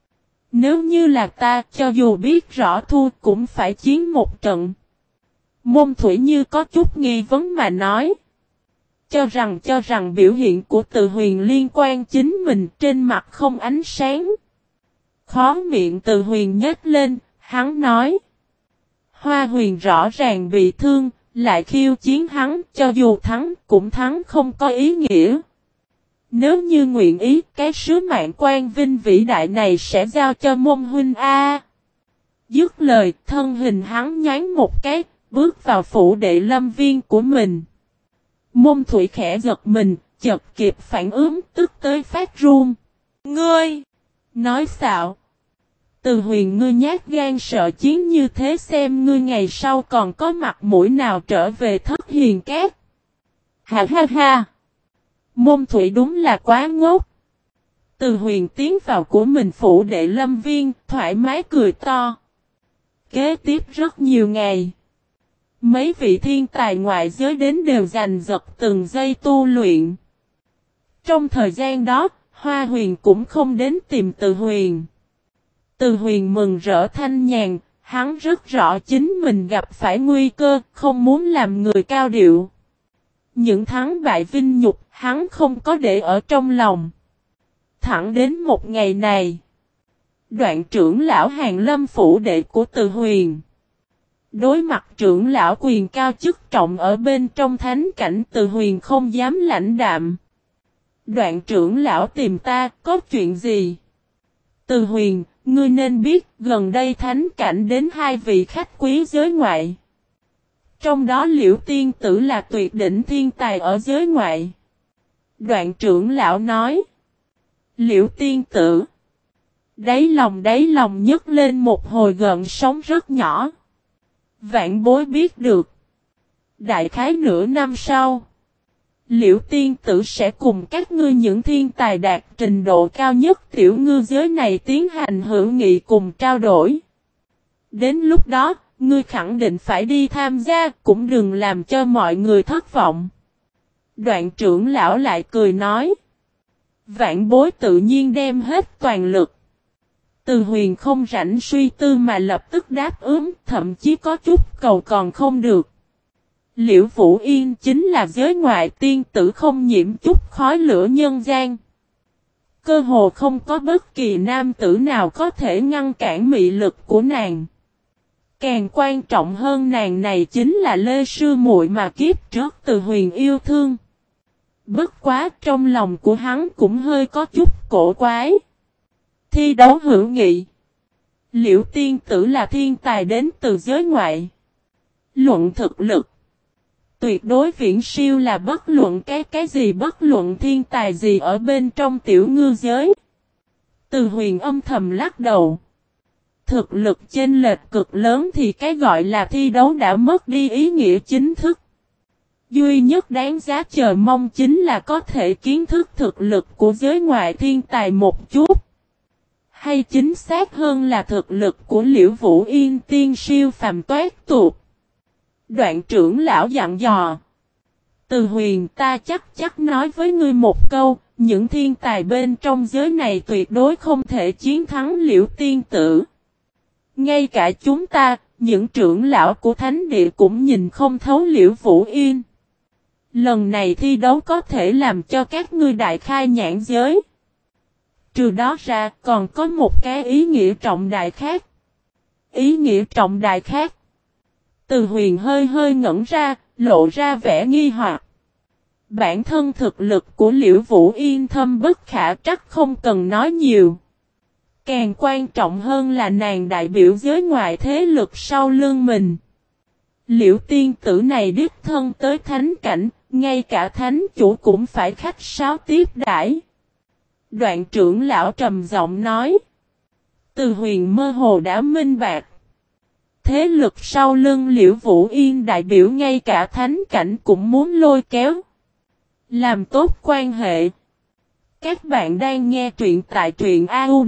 Nếu như là ta, cho dù biết rõ thua cũng phải chiến một trận. Môn Thủy Như có chút nghi vấn mà nói. Cho rằng cho rằng biểu hiện của Từ Huyền liên quan chính mình, trên mặt không ánh sáng. Khó miệng Từ Huyền nhếch lên, hắn nói. Hoa Huyền rõ ràng bị thương, lại khiêu chiến hắn, cho dù thắng cũng thắng không có ý nghĩa. Nếu như nguyện ý, cái sứ mạng quan vinh vĩ đại này sẽ giao cho Môn huynh A. Dứt lời, thân hình hắn nhoáng một cái, bước vào phủ đệ lâm viên của mình. Môn Thủy khẽ giật mình, chợt kịp phản ứng, tức tới phát run. Ngươi! Nói xạo! Từ Huyền, ngươi nhát gan sợ chiến như thế, xem ngươi ngày sau còn có mặt mũi nào trở về Thất Hiền Cát. Ha ha ha! Môn Thủy đúng là quá ngốc. Từ Huyền tiến vào của mình phủ đệ lâm viên, thoải mái cười to. Kế tiếp rất nhiều ngày, mấy vị thiên tài ngoại giới đến đều giành giật từng giây tu luyện. Trong thời gian đó, Hoa Huyền cũng không đến tìm Từ Huyền. Từ Huyền mừng rỡ thanh nhàn, hắn rất rõ chính mình gặp phải nguy cơ, không muốn làm người cao điệu. Những thắng bại vinh nhục, hắn không có để ở trong lòng. Thẳng đến một ngày này, Đoạn trưởng lão Hàn Lâm phủ đệ của Từ Huyền. Đối mặt trưởng lão quyền cao chức trọng ở bên trong thánh cảnh, Từ Huyền không dám lãnh đạm. Đoạn trưởng lão tìm ta, có chuyện gì? Từ Huyền, ngươi nên biết, gần đây thánh cảnh đến hai vị khách quý giới ngoại. Trong đó Liễu Tiên Tử là tuyệt đỉnh thiên tài ở giới ngoại. Đoạn trưởng lão nói. Liễu Tiên Tử. Đáy lòng đáy lòng nhấc lên một hồi gợn sóng rất nhỏ. Vạn bối biết được. Đại khái nửa năm sau, Liễu Tiên Tử sẽ cùng các ngươi những thiên tài đạt trình độ cao nhất tiểu ngư giới này tiến hành hữu nghị cùng trao đổi. Đến lúc đó, ngươi khẳng định phải đi tham gia, cũng đừng làm cho mọi người thất vọng. Đoạn trưởng lão lại cười nói. Vạn bối tự nhiên đem hết toàn lực. Từ Huyền không rảnh suy tư mà lập tức đáp ứng, thậm chí có chút cầu còn không được. Liễu Vũ Yên chính là giới ngoại tiên tử không nhiễm chút khói lửa nhân gian. Cơ hồ không có bất kỳ nam tử nào có thể ngăn cản mị lực của nàng. Càng quan trọng hơn, nàng này chính là Lê Sư muội mà kiếp trước Từ Huyền yêu thương. Bất quá trong lòng của hắn cũng hơi có chút cổ quái. Thi đấu hữu nghị. Liễu Tiên Tử là thiên tài đến từ giới ngoại. Luận thực lực, tuyệt đối viễn siêu là bất luận cái cái gì, bất luận thiên tài gì ở bên trong tiểu ngư giới. Từ Huyền âm thầm lắc đầu. Thực lực chênh lệch cực lớn thì cái gọi là thi đấu đã mất đi ý nghĩa chính thức. duy nhất đáng giá chờ mong chính là có thể kiến thức thực lực của giới ngoại thiên tài một chút. Hay chính xác hơn là thực lực của Liễu Vũ Yên tiên siêu phàm toát tuột. Đoạn trưởng lão dặn dò. Từ Huyền ta chắc chắc nói với ngươi một câu, những thiên tài bên trong giới này tuyệt đối không thể chiến thắng Liễu tiên tử. Ngay cả chúng ta, những trưởng lão của thánh địa cũng nhìn không thấu Liễu Vũ Yên. Lần này thi đấu có thể làm cho các ngươi đại khai nhãn giới. Trừ đó ra còn có một cái ý nghĩa trọng đại khác. Ý nghĩa trọng đại khác. Từ Huyền hơi hơi ngẩn ra, lộ ra vẻ nghi hoặc. Bản thân thực lực của Liễu Vũ Yên thâm bất khả trắc không cần nói nhiều. Càng quan trọng hơn là nàng đại biểu giới ngoại thế lực sau lưng mình. Liễu tiên tử này đích thân tới thánh cảnh, ngay cả thánh chủ cũng phải khách sáo tiếp đãi. Đoạn trưởng lão trầm giọng nói. Từ Huyền mơ hồ đã minh bạch. Thế lực sau lưng Liễu Vũ Yên đại biểu ngay cả thánh cảnh cũng muốn lôi kéo. Làm tốt quan hệ. Các bạn đang nghe truyện tại truyện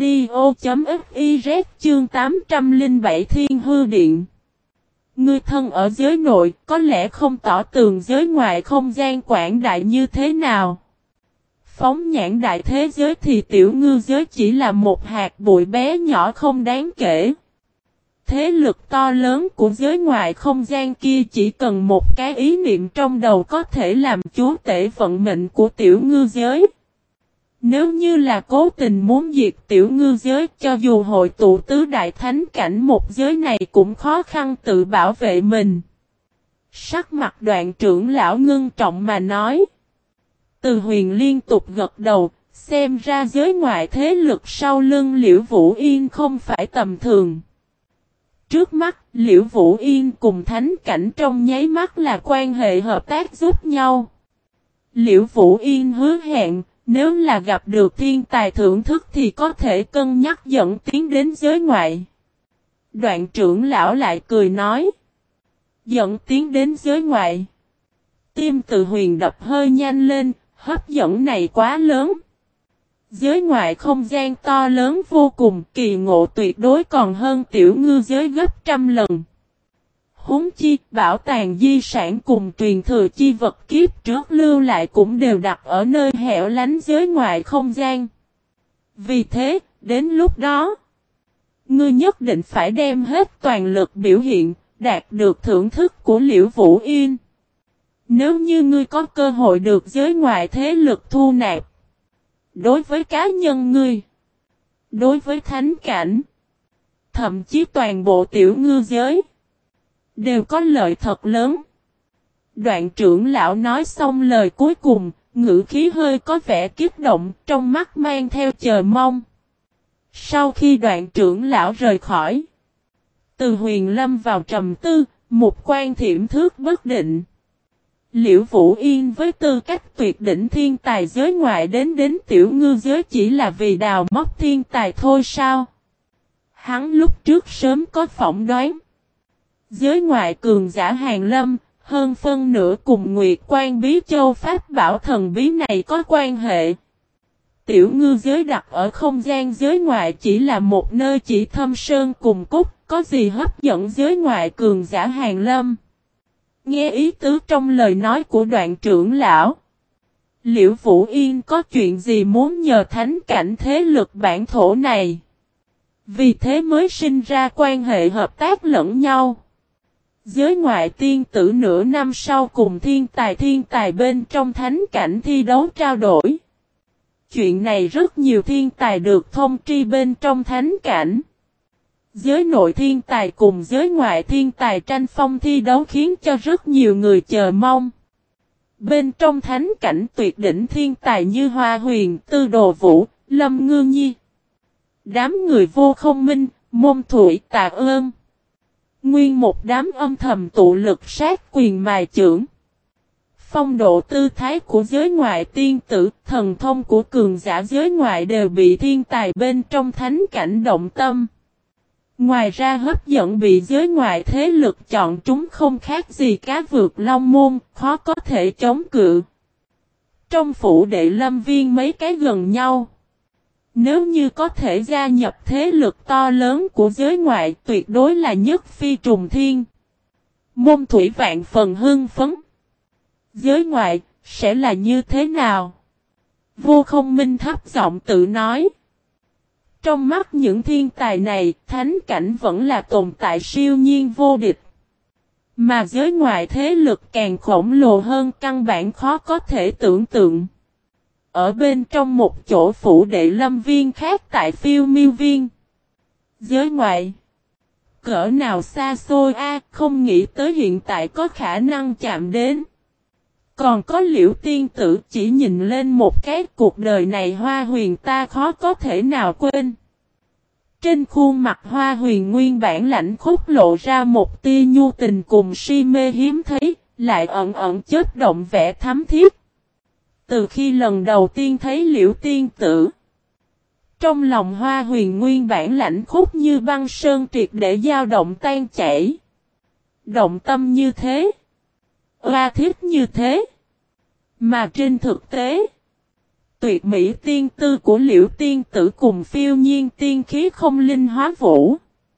audio.fiz chương tám trăm lẻ bảy Thiên Hư Điện. Ngươi thân ở giới nội có lẽ không tỏ tường giới ngoại không gian quảng đại như thế nào. Phóng nhãn đại thế giới thì tiểu ngư giới chỉ là một hạt bụi bé nhỏ không đáng kể. Thế lực to lớn của giới ngoại không gian kia chỉ cần một cái ý niệm trong đầu có thể làm chúa tể vận mệnh của tiểu ngư giới. Nếu như là cố tình muốn diệt tiểu ngư giới, cho dù hội tụ tứ đại thánh cảnh một giới này cũng khó khăn tự bảo vệ mình. Sắc mặt Đoạn trưởng lão ngưng trọng mà nói. Từ Huyền liên tục gật đầu, xem ra giới ngoại thế lực sau lưng Liễu Vũ Yên không phải tầm thường. Trước mắt, Liễu Vũ Yên cùng thánh cảnh trong nháy mắt là quan hệ hợp tác giúp nhau. Liễu Vũ Yên hứa hẹn, nếu là gặp được thiên tài thưởng thức thì có thể cân nhắc dẫn tiến đến giới ngoại. Đoạn trưởng lão lại cười nói. Dẫn tiến đến giới ngoại. Tim Từ Huyền đập hơi nhanh lên, hấp dẫn này quá lớn. Giới ngoại không gian to lớn vô cùng, kỳ ngộ tuyệt đối còn hơn tiểu ngư giới gấp trăm lần. Huống chi, bảo tàng di sản cùng truyền thừa chi vật kiếp trước lưu lại cũng đều đặt ở nơi hẻo lánh giới ngoại không gian. Vì thế, đến lúc đó, ngươi nhất định phải đem hết toàn lực biểu hiện, đạt được thưởng thức của Liễu Vũ Yên. Nếu như ngươi có cơ hội được giới ngoại thế lực thu nạp, đối với cá nhân ngươi, đối với thánh cảnh, thậm chí toàn bộ tiểu ngư giới, đều có lợi thật lớn. Đoạn trưởng lão nói xong lời cuối cùng, ngữ khí hơi có vẻ kích động, trong mắt mang theo chờ mong. Sau khi đoạn trưởng lão rời khỏi, Từ Huyền lâm vào trầm tư, một quan thiểm thước bất định. Liễu Vũ Yên với tư cách tuyệt đỉnh thiên tài giới ngoại đến đến tiểu ngư giới chỉ là vì đào móc thiên tài thôi sao? Hắn lúc trước sớm có phỏng đoán. Giới ngoại cường giả Hàn Lâm, hơn phân nửa cùng Nguyệt Quan Bí Châu Pháp Bảo thần bí này có quan hệ. Tiểu ngư giới đặt ở không gian giới ngoại chỉ là một nơi chỉ thâm sơn cùng cốt, có gì hấp dẫn giới ngoại cường giả Hàn Lâm. Nghe ý tứ trong lời nói của đoạn trưởng lão. Liễu Vũ Yên có chuyện gì muốn nhờ thánh cảnh thế lực bản thổ này. Vì thế mới sinh ra quan hệ hợp tác lẫn nhau. Giới ngoại tiên tử nửa năm sau cùng thiên tài thiên tài bên trong thánh cảnh thi đấu trao đổi. Chuyện này rất nhiều thiên tài được thông tri bên trong thánh cảnh. Giới nội thiên tài cùng giới ngoại thiên tài tranh phong thi đấu khiến cho rất nhiều người chờ mong. Bên trong thánh cảnh tuyệt đỉnh thiên tài như Hoa Huyền, Tư Đồ Vũ, Lâm Ngư Nhi. Đám người vô không minh, môn thủy tạ ơn. Nguyên một đám âm thầm tụ lực sát quyền mài chưởng. Phong độ tư thái của giới ngoại tiên tử, thần thông của cường giả giới ngoại đều bị thiên tài bên trong thánh cảnh động tâm. Ngoài ra hấp dẫn bị giới ngoại thế lực chọn chúng không khác gì cá vượt long môn, khó có thể chống cự. Trong phủ đệ lâm viên mấy cái gần nhau. Nếu như có thể gia nhập thế lực to lớn của giới ngoại tuyệt đối là nhất phi trùng thiên. Môn thủy vạn phần hưng phấn. Giới ngoại sẽ là như thế nào? Vô Không Minh thấp giọng tự nói. Trong mắt những thiên tài này, thánh cảnh vẫn là tồn tại siêu nhiên vô địch. Mà giới ngoại thế lực càng khổng lồ hơn căn bản khó có thể tưởng tượng. Ở bên trong một chỗ phủ đệ lâm viên khác tại phiêu miêu viên. Giới ngoại. Cỡ nào xa xôi a, không nghĩ tới hiện tại có khả năng chạm đến. Còn có Liễu tiên tử chỉ nhìn lên một cái cuộc đời này Hoa Huyền ta khó có thể nào quên. Trên khuôn mặt Hoa Huyền nguyên bản lãnh khúc lộ ra một tia nhu tình cùng si mê hiếm thấy, lại ẩn ẩn chớp động vẻ thắm thiết. Từ khi lần đầu tiên thấy Liễu tiên tử, trong lòng Hoa Huyền nguyên bản lãnh khúc như băng sơn triệt để dao động tan chảy. Động tâm như thế, oa thiết như thế. Mà trên thực tế, tuyệt mỹ tiên tư của Liễu tiên tử cùng phiêu nhiên tiên khí không linh hóa vũ,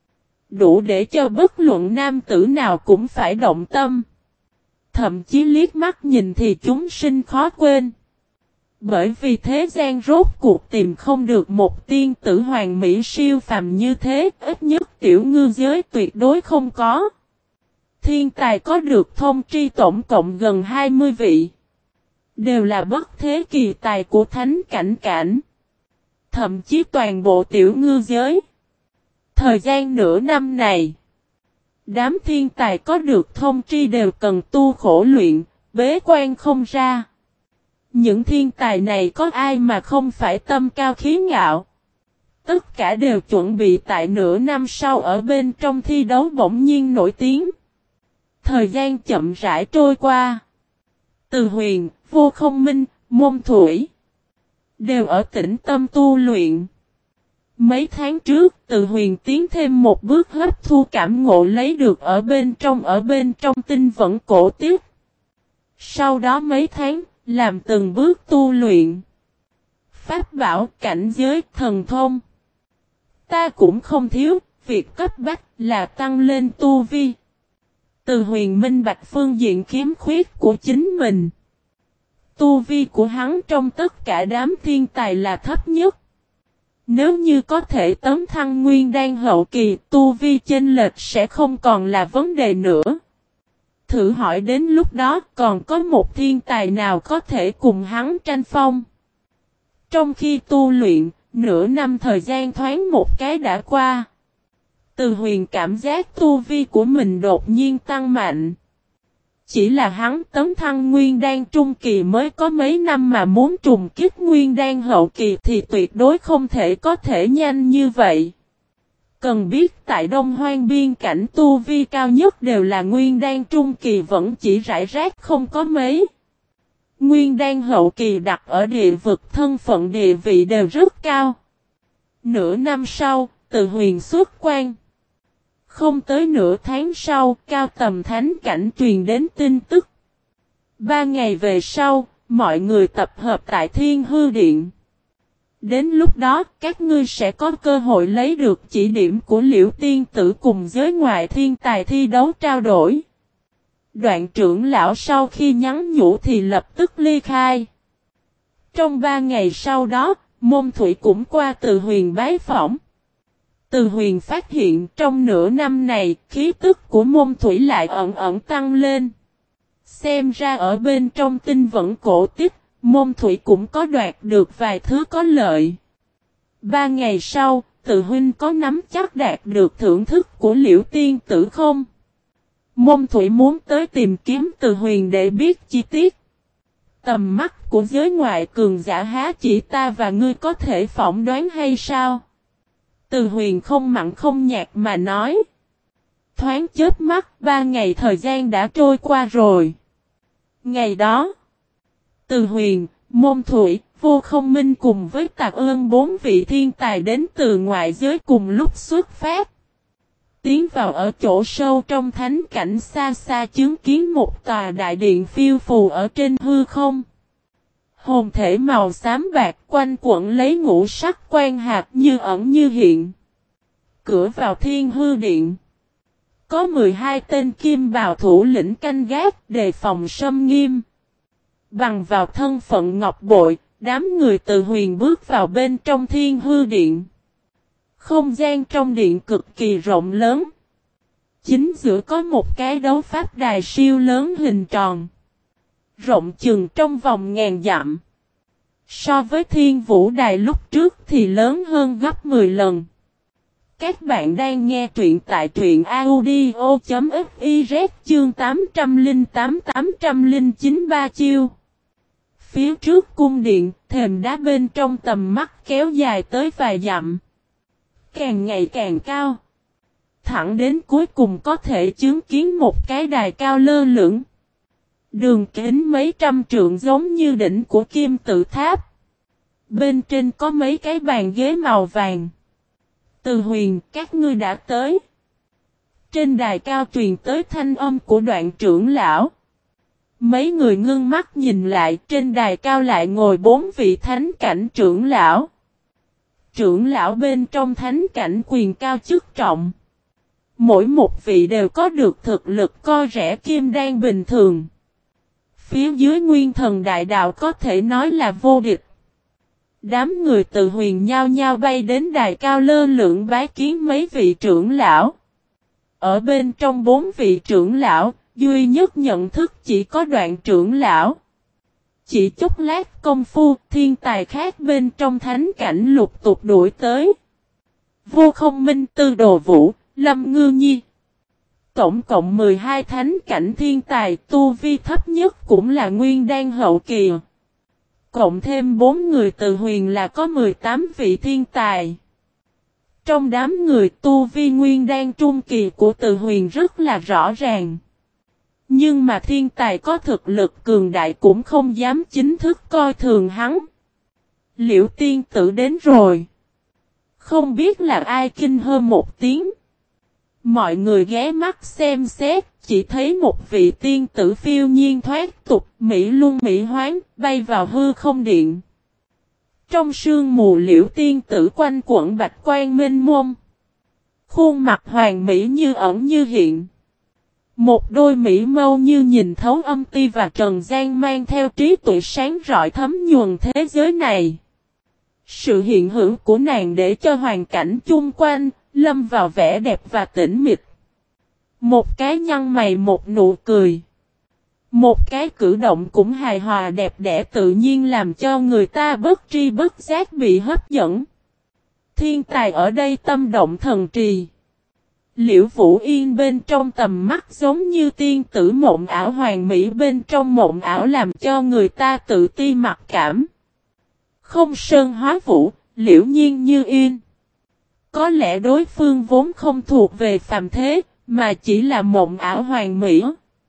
đủ để cho bất luận nam tử nào cũng phải động tâm. Thậm chí liếc mắt nhìn thì chúng sinh khó quên. Bởi vì thế gian rốt cuộc tìm không được một tiên tử hoàng mỹ siêu phàm như thế, ít nhất tiểu ngư giới tuyệt đối không có. Thiên tài có được thông tri tổng cộng gần hai mươi vị. Đều là bất thế kỳ tài của thánh cảnh cảnh. Thậm chí toàn bộ tiểu ngư giới. Thời gian nửa năm này, đám thiên tài có được thông tri đều cần tu khổ luyện, bế quan không ra. Những thiên tài này có ai mà không phải tâm cao khí ngạo. Tất cả đều chuẩn bị tại nửa năm sau ở bên trong thi đấu bỗng nhiên nổi tiếng. Thời gian chậm rãi trôi qua. Từ Huyền, Vô Không Minh, Môn Thủy đều ở tĩnh tâm tu luyện. Mấy tháng trước, Từ Huyền tiến thêm một bước hấp thu cảm ngộ lấy được ở bên trong ở bên trong tinh vẫn cổ tiếp. Sau đó mấy tháng, làm từng bước tu luyện. Pháp bảo, cảnh giới, thần thông. Ta cũng không thiếu, việc cấp bách là tăng lên tu vi. Từ Huyền minh bạch phương diện khiếm khuyết của chính mình. Tu vi của hắn trong tất cả đám thiên tài là thấp nhất. Nếu như có thể tấn thăng nguyên đan hậu kỳ, tu vi chênh lệch sẽ không còn là vấn đề nữa. Thử hỏi đến lúc đó còn có một thiên tài nào có thể cùng hắn tranh phong. Trong khi tu luyện, nửa năm thời gian thoáng một cái đã qua. Từ Huyền cảm giác tu vi của mình đột nhiên tăng mạnh. Chỉ là hắn tấn thăng nguyên đan trung kỳ mới có mấy năm mà muốn trùng kích nguyên đan hậu kỳ thì tuyệt đối không thể có thể nhanh như vậy. Cần biết tại Đông Hoang biên cảnh tu vi cao nhất đều là nguyên đan trung kỳ vẫn chỉ rải rác không có mấy. Nguyên đan hậu kỳ đặt ở địa vực thân phận địa vị đều rất cao. Nửa năm sau, Từ Huyền xuất quan. Không tới nửa tháng sau, cao tầm thánh cảnh truyền đến tin tức. Ba ngày về sau, mọi người tập hợp tại Thiên Hư Điện. Đến lúc đó, các ngươi sẽ có cơ hội lấy được chỉ điểm của Liễu tiên tử cùng giới ngoại thiên tài thi đấu trao đổi. Đoạn trưởng lão sau khi nhắn nhủ thì lập tức ly khai. Trong ba ngày sau đó, Môn Thủy cũng qua Từ Huyền bái phỏng. Từ Huyền phát hiện trong nửa năm này, khí tức của Môn Thủy lại ẩn ẩn tăng lên. Xem ra ở bên trong tinh vẫn cổ tích, Môn Thủy cũng có đoạt được vài thứ có lợi. Ba ngày sau, Từ Huynh có nắm chắc đạt được thưởng thức của Liễu tiên tử không? Môn Thủy muốn tới tìm kiếm Từ Huyền để biết chi tiết. Tầm mắt của giới ngoại cường giả há chỉ ta và ngươi có thể phỏng đoán hay sao? Từ Huyền không mặn không nhạt mà nói. Thoáng chớp mắt, ba ngày thời gian đã trôi qua rồi. Ngày đó, Từ Huyền, Môn Thủy, Vô Không Minh cùng với Tạc Ơn bốn vị thiên tài đến từ ngoại giới cùng lúc xuất phát. tiến vào ở chỗ sâu trong thánh cảnh xa xa chứng kiến một tòa đại điện phiêu phù ở trên hư không. Hồn thể màu xám bạc quanh quẩn lấy ngũ sắc quan hạt như ẩn như hiện. Cửa vào thiên hư điện. Có mười hai tên kim bào thủ lĩnh canh gác đề phòng xâm nghiêm. Bằng vào thân phận ngọc bội, đám người từ huyền bước vào bên trong thiên hư điện. Không gian trong điện cực kỳ rộng lớn. Chính giữa có một cái đấu pháp đài siêu lớn hình tròn. Rộng chừng trong vòng ngàn dặm. So với thiên vũ đài lúc trước thì lớn hơn gấp mười lần. Các bạn đang nghe truyện tại truyện audio.fiz chương tám trăm lẻ tám tám trăm lẻ chín ba chiêu. Phía trước cung điện, thềm đá bên trong tầm mắt kéo dài tới vài dặm. Càng ngày càng cao. Thẳng đến cuối cùng có thể chứng kiến một cái đài cao lơ lửng. Đường kính mấy trăm trượng giống như đỉnh của kim tự tháp. Bên trên có mấy cái bàn ghế màu vàng. Từ huyền, các ngươi đã tới. Trên đài cao truyền tới thanh âm của đoạn trưởng lão. Mấy người ngưng mắt nhìn lại, trên đài cao lại ngồi bốn vị thánh cảnh trưởng lão. Trưởng lão bên trong thánh cảnh quyền cao chức trọng. Mỗi một vị đều có được thực lực co rẻ kim đan bình thường. Phía dưới nguyên thần đại đạo có thể nói là vô địch. Đám người từ huyền nhao nhao bay đến đài cao lơ lửng bái kiến mấy vị trưởng lão. Ở bên trong bốn vị trưởng lão, duy nhất nhận thức chỉ có đoạn trưởng lão. Chỉ chốc lát công phu, thiên tài khác bên trong thánh cảnh lục tục đuổi tới. Vô Không Minh, Tư Đồ Vũ, Lâm Ngư Nhi. Tổng cộng mười hai thánh cảnh thiên tài, tu vi thấp nhất cũng là nguyên đan hậu kỳ. Cộng thêm bốn người từ huyền là có mười tám vị thiên tài. Trong đám người tu vi nguyên đan trung kỳ của từ huyền rất là rõ ràng. Nhưng mà thiên tài có thực lực cường đại cũng không dám chính thức coi thường hắn. Liễu tiên tử đến rồi. Không biết là ai kinh hô một tiếng. Mọi người ghé mắt xem xét, chỉ thấy một vị tiên tử phiêu nhiên thoát tục, mỹ luân mỹ hoán, bay vào hư không điện. Trong sương mù liễu tiên tử quanh quẩn bạch quan mênh mông. Khuôn mặt hoàng mỹ như ẩn như hiện. Một đôi mỹ mâu như nhìn thấu âm ti và trần gian mang theo trí tuệ sáng rọi thấm nhuần thế giới này. Sự hiện hữu của nàng để cho hoàn cảnh chung quanh lâm vào vẻ đẹp và tĩnh mịch. Một cái nhăn mày một nụ cười. Một cái cử động cũng hài hòa đẹp đẽ tự nhiên làm cho người ta bất tri bất giác bị hấp dẫn. Thiên tài ở đây tâm động thần trì. Liễu Vũ Yên bên trong tầm mắt giống như tiên tử mộng ảo hoàng mỹ bên trong mộng ảo làm cho người ta tự ti mặc cảm. Không sơn hóa vũ, liễu nhiên như yên. Có lẽ đối phương vốn không thuộc về phàm thế, mà chỉ là mộng ảo hoàng mỹ.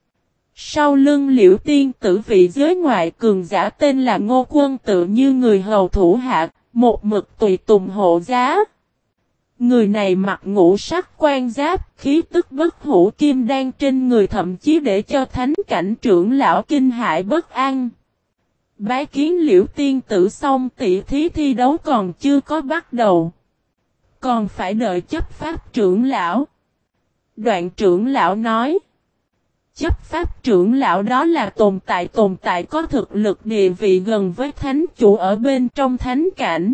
Sau lưng liễu tiên tử vị giới ngoại cường giả tên là Ngô Quân tự như người hầu thủ hạ, một mực tùy tùng hộ giá. Người này mặc ngũ sắc quan giáp, khí tức bất hủ kim đan trên người thậm chí để cho thánh cảnh trưởng lão kinh hãi bất an. Bái kiến liễu tiên tử xong tỷ thí thi đấu còn chưa có bắt đầu. Còn phải đợi chấp pháp trưởng lão. Đoạn trưởng lão nói. Chấp pháp trưởng lão đó là tồn tại tồn tại có thực lực địa vị gần với thánh chủ ở bên trong thánh cảnh.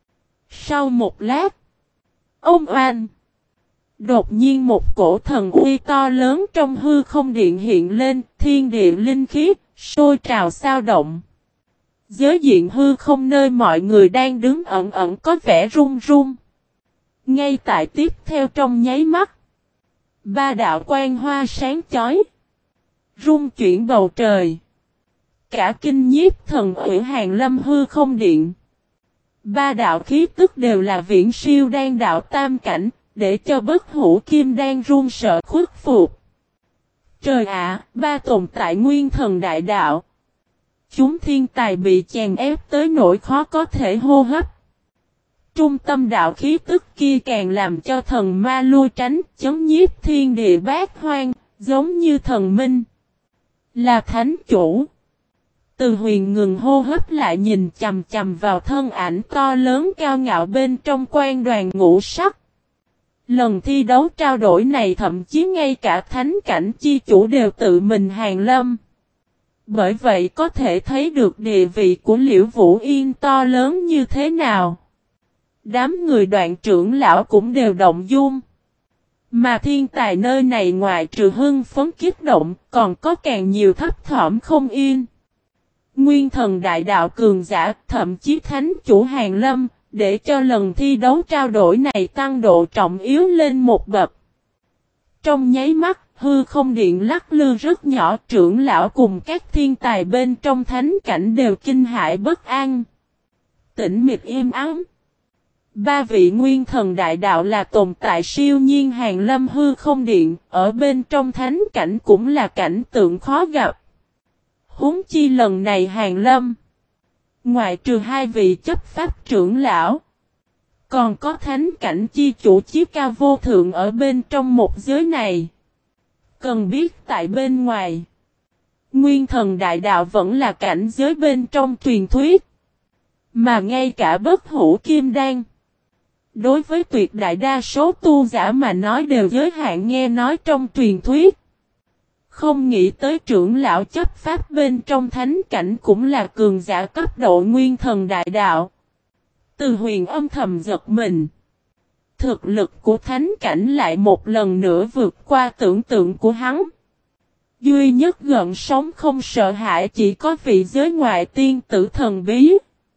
Sau một lát. Ông oanh. Đột nhiên một cổ thần uy to lớn trong hư không điện hiện lên, thiên địa linh khí, sôi trào sao động. Giới diện hư không nơi mọi người đang đứng ẩn ẩn có vẻ run run. Ngay tại tiếp theo trong nháy mắt. Ba đạo quang hoa sáng chói. Rung chuyển bầu trời. Cả kinh nhiếp thần ủy hàng lâm hư không điện. Ba đạo khí tức đều là viễn siêu đan đạo tam cảnh, để cho bất hủ kim đan run sợ khuất phục. Trời ạ, ba tồn tại nguyên thần đại đạo. Chúng thiên tài bị chèn ép tới nỗi khó có thể hô hấp. trung tâm đạo khí tức kia càng làm cho thần ma lui tránh, chấn nhiếp thiên địa bát hoang, giống như thần minh. Là thánh chủ. Từ Huyền ngừng hô hấp lại nhìn chầm chầm vào thân ảnh to lớn cao ngạo bên trong quan đoàn ngũ sắc. Lần thi đấu trao đổi này thậm chí ngay cả thánh cảnh chi chủ đều tự mình hàng lâm. Bởi vậy có thể thấy được địa vị của Liễu Vũ Yên to lớn như thế nào. Đám người Đoạn trưởng lão cũng đều động dung. Mà thiên tài nơi này ngoài trừ hưng phấn kích động, còn có càng nhiều thấp thỏm không yên. Nguyên thần đại đạo cường giả, thậm chí thánh chủ hàng lâm, để cho lần thi đấu trao đổi này tăng độ trọng yếu lên một bậc. Trong nháy mắt, hư không điện lắc lư rất nhỏ, trưởng lão cùng các thiên tài bên trong thánh cảnh đều kinh hãi bất an. Tĩnh mịch im ắng. Ba vị nguyên thần đại đạo là tồn tại siêu nhiên hàng lâm hư không điện, ở bên trong thánh cảnh cũng là cảnh tượng khó gặp. Huống chi lần này hàng lâm. Ngoài trừ hai vị chấp pháp trưởng lão, còn có thánh cảnh chi chủ chí cao vô thượng ở bên trong một giới này. Cần biết tại bên ngoài, nguyên thần đại đạo vẫn là cảnh giới bên trong truyền thuyết. Mà ngay cả bất hủ kim đan, đối với tuyệt đại đa số tu giả mà nói đều giới hạn nghe nói trong truyền thuyết. Không nghĩ tới trưởng lão chấp pháp bên trong thánh cảnh cũng là cường giả cấp độ nguyên thần đại đạo. Từ Huyền âm thầm giật mình. Thực lực của thánh cảnh lại một lần nữa vượt qua tưởng tượng của hắn. Duy nhất gần sống không sợ hãi chỉ có vị giới ngoại tiên tử thần bí.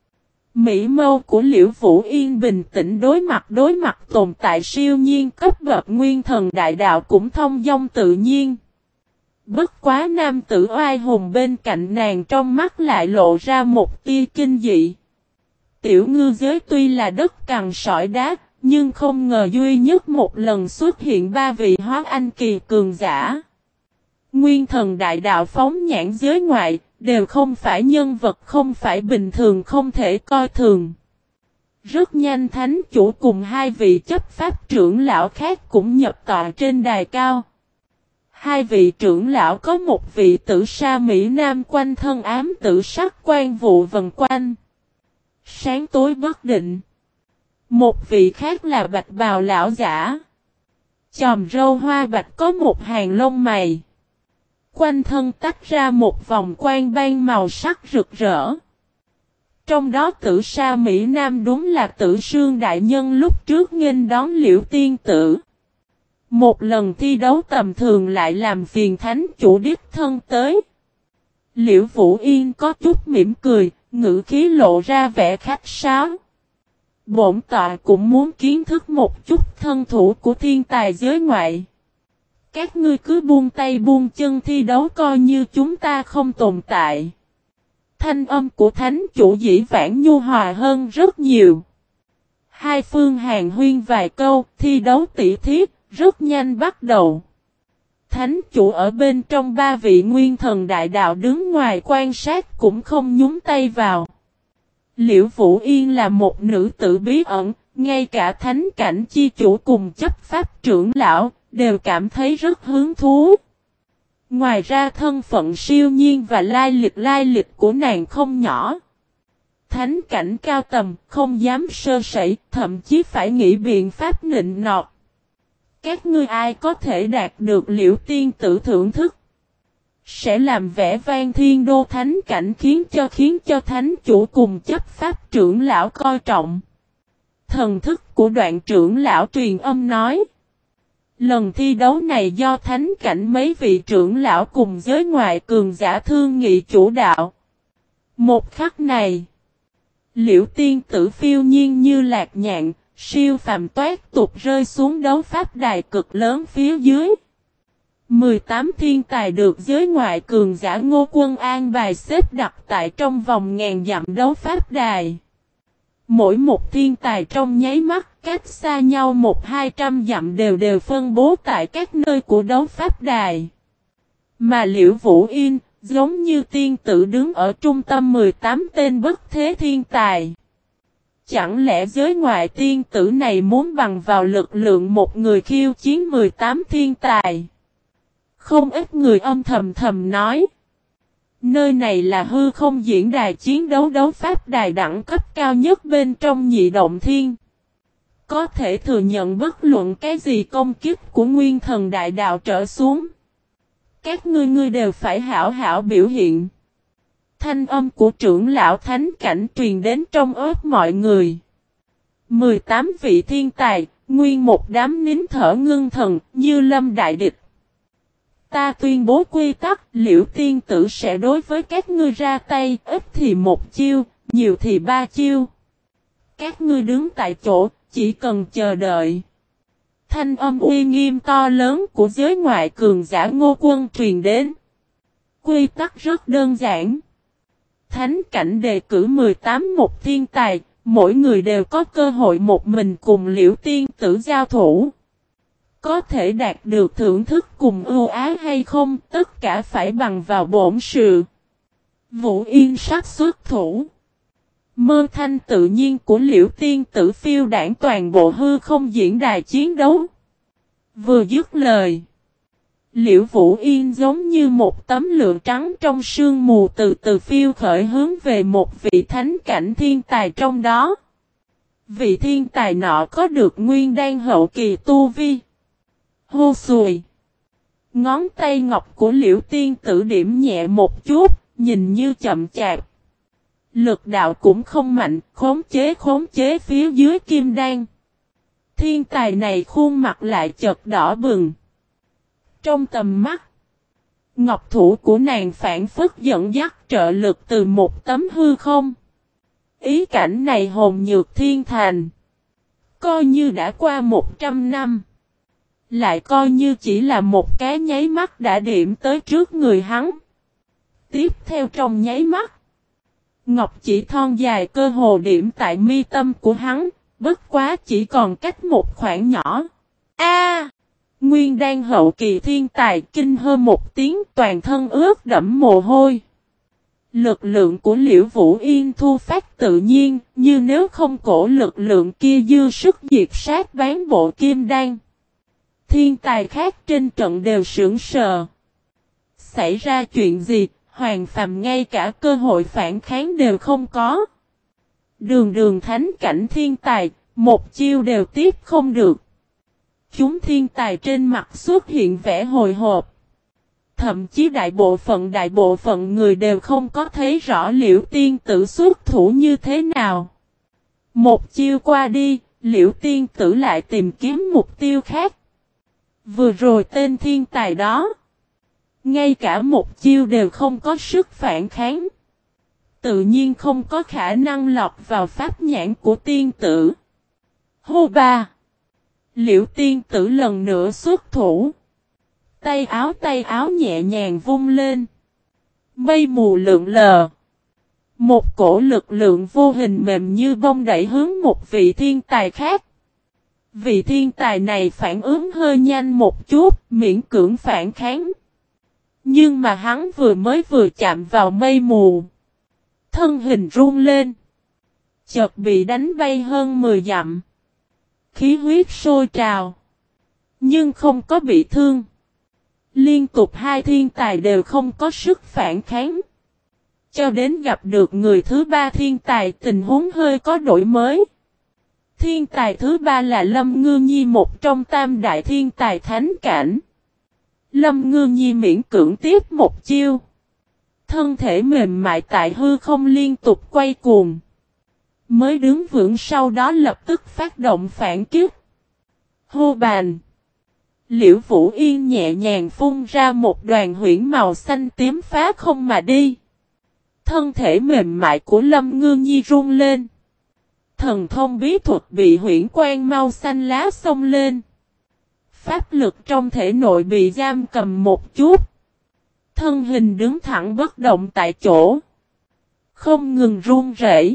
Mỹ mâu của Liễu Vũ Yên bình tĩnh đối mặt đối mặt tồn tại siêu nhiên cấp bậc nguyên thần đại đạo cũng thông dong tự nhiên. Bất quá nam tử oai hùng bên cạnh nàng trong mắt lại lộ ra một tia kinh dị. Tiểu ngư giới tuy là đất cằn sỏi đá, nhưng không ngờ duy nhất một lần xuất hiện ba vị hóa anh kỳ cường giả. Nguyên thần đại đạo phóng nhãn giới ngoại, đều không phải nhân vật không phải bình thường không thể coi thường. Rất nhanh thánh chủ cùng hai vị chấp pháp trưởng lão khác cũng nhập tọa trên đài cao. Hai vị trưởng lão có một vị tử sa Mỹ Nam quanh thân ám tử sắc quan vụ vần quanh. Sáng tối bất định. Một vị khác là bạch bào lão giả. Chòm râu hoa bạch có một hàng lông mày. Quanh thân tách ra một vòng quan ban màu sắc rực rỡ. Trong đó tử sa Mỹ Nam đúng là Tử Sương đại nhân lúc trước nghênh đón Liễu tiên tử. Một lần thi đấu tầm thường lại làm phiền thánh chủ đích thân tới. Liễu Vũ Yên có chút mỉm cười, ngữ khí lộ ra vẻ khách sáo. Bổn tọa cũng muốn kiến thức một chút thân thủ của thiên tài giới ngoại. Các ngươi cứ buông tay buông chân thi đấu coi như chúng ta không tồn tại. Thanh âm của thánh chủ dĩ vãng nhu hòa hơn rất nhiều. Hai phương hàn huyên vài câu, thi đấu tỉ thí, rất nhanh bắt đầu. Thánh chủ ở bên trong ba vị nguyên thần đại đạo đứng ngoài quan sát cũng không nhúng tay vào. Liễu Vũ Yên là một nữ tử bí ẩn, ngay cả thánh cảnh chi chủ cùng chấp pháp trưởng lão, đều cảm thấy rất hứng thú. Ngoài ra thân phận siêu nhiên và lai lịch lai lịch của nàng không nhỏ. Thánh cảnh cao tầm, không dám sơ sẩy, thậm chí phải nghĩ biện pháp nịnh nọt. Các ngươi ai có thể đạt được Liễu tiên tử thưởng thức, sẽ làm vẻ vang thiên đô thánh cảnh khiến cho khiến cho thánh chủ cùng chấp pháp trưởng lão coi trọng. Thần thức của Đoạn trưởng lão truyền âm nói. Lần thi đấu này do thánh cảnh mấy vị trưởng lão cùng giới ngoại cường giả thương nghị chủ đạo. Một khắc này, Liễu tiên tử phiêu nhiên như lạc nhạn, siêu phàm toát tục rơi xuống đấu pháp đài cực lớn phía dưới. mười tám thiên tài được giới ngoại cường giả Ngô Quân an bài xếp đặt tại trong vòng ngàn dặm đấu pháp đài. Mỗi một thiên tài trong nháy mắt cách xa nhau một hai trăm dặm đều đều phân bố tại các nơi của đấu pháp đài. Mà Liễu Vũ Yên, giống như tiên tử đứng ở trung tâm mười tám tên bất thế thiên tài. Chẳng lẽ giới ngoại tiên tử này muốn bằng vào lực lượng một người khiêu chiến mười tám thiên tài? Không ít người âm thầm thầm nói. Nơi này là hư không diễn đài chiến đấu đấu pháp đài đẳng cấp cao nhất bên trong nhị động thiên. Có thể thừa nhận bất luận cái gì công kích của nguyên thần đại đạo trở xuống. Các ngươi ngươi đều phải hảo hảo biểu hiện. Thanh âm của trưởng lão thánh cảnh truyền đến trong ớt mọi người. mười tám vị thiên tài, nguyên một đám nín thở ngưng thần, như lâm đại địch. Ta tuyên bố quy tắc, Liễu tiên tử sẽ đối với các ngươi ra tay, ít thì một chiêu, nhiều thì ba chiêu. Các ngươi đứng tại chỗ, chỉ cần chờ đợi. Thanh âm uy nghiêm to lớn của giới ngoại cường giả Ngô Quân truyền đến. Quy tắc rất đơn giản. Thánh cảnh đề cử mười tám một thiên tài, mỗi người đều có cơ hội một mình cùng Liễu tiên tử giao thủ. Có thể đạt được thưởng thức cùng ưu ái hay không, tất cả phải bằng vào bổn sự. Vũ Yên sắc xuất thủ. Mơ thanh tự nhiên của Liễu tiên tử phiêu đảng toàn bộ hư không diễn đài chiến đấu. Vừa dứt lời. Liễu Vũ Yên giống như một tấm lụa trắng trong sương mù từ từ phiêu khởi hướng về một vị thánh cảnh thiên tài trong đó. Vị thiên tài nọ có được nguyên đan hậu kỳ tu vi. Hô sùi. Ngón tay ngọc của Liễu tiên tử điểm nhẹ một chút, nhìn như chậm chạp. Lực đạo cũng không mạnh, khống chế khống chế phía dưới kim đan. Thiên tài này khuôn mặt lại chợt đỏ bừng. Trong tầm mắt, ngọc thủ của nàng phản phất dẫn dắt trợ lực từ một tấm hư không. Ý cảnh này hồn nhược thiên thành. Coi như đã qua một trăm năm. Lại coi như chỉ là một cái nháy mắt đã điểm tới trước người hắn. Tiếp theo trong nháy mắt. Ngọc chỉ thon dài cơ hồ điểm tại mi tâm của hắn. Bất quá chỉ còn cách một khoảng nhỏ. A! Nguyên đan hậu kỳ thiên tài kinh hơ một tiếng toàn thân ướt đẫm mồ hôi. Lực lượng của Liễu Vũ Yên thu phát tự nhiên, như nếu không cổ lực lượng kia dư sức diệt sát bán bộ kim đan. Thiên tài khác trên trận đều sững sờ. Xảy ra chuyện gì, Hoàng Phàm ngay cả cơ hội phản kháng đều không có. Đường đường thánh cảnh thiên tài, một chiêu đều tiếp không được. Chúng thiên tài trên mặt xuất hiện vẻ hồi hộp. Thậm chí đại bộ phận đại bộ phận người đều không có thấy rõ Liễu tiên tử xuất thủ như thế nào. Một chiêu qua đi, Liễu tiên tử lại tìm kiếm mục tiêu khác. Vừa rồi tên thiên tài đó, ngay cả một chiêu đều không có sức phản kháng. Tự nhiên không có khả năng lọt vào pháp nhãn của tiên tử. Hô ba! Liễu tiên tử lần nữa xuất thủ. Tay áo tay áo nhẹ nhàng vung lên. Mây mù lượn lờ. Một cổ lực lượng vô hình mềm như bông đẩy hướng một vị thiên tài khác. Vị thiên tài này phản ứng hơi nhanh một chút, miễn cưỡng phản kháng. Nhưng mà hắn vừa mới vừa chạm vào mây mù. Thân hình run lên. Chợt bị đánh bay hơn mười dặm. Khí huyết sôi trào. Nhưng không có bị thương. Liên tục hai thiên tài đều không có sức phản kháng. Cho đến gặp được người thứ ba thiên tài tình huống hơi có đổi mới. Thiên tài thứ ba là Lâm Ngư Nhi, một trong tam đại thiên tài thánh cảnh. Lâm Ngư Nhi miễn cưỡng tiếp một chiêu. Thân thể mềm mại tại hư không liên tục quay cuồng. Mới đứng vững sau đó lập tức phát động phản kích. Hô bàn. Liễu Vũ Yên nhẹ nhàng phun ra một đoàn huyễn màu xanh tím phá không mà đi. Thân thể mềm mại của Lâm Ngư Nhi run lên. Thần thông bí thuật bị huyễn quang màu xanh lá xông lên. Pháp lực trong thể nội bị giam cầm một chút. Thân hình đứng thẳng bất động tại chỗ. Không ngừng run rẩy.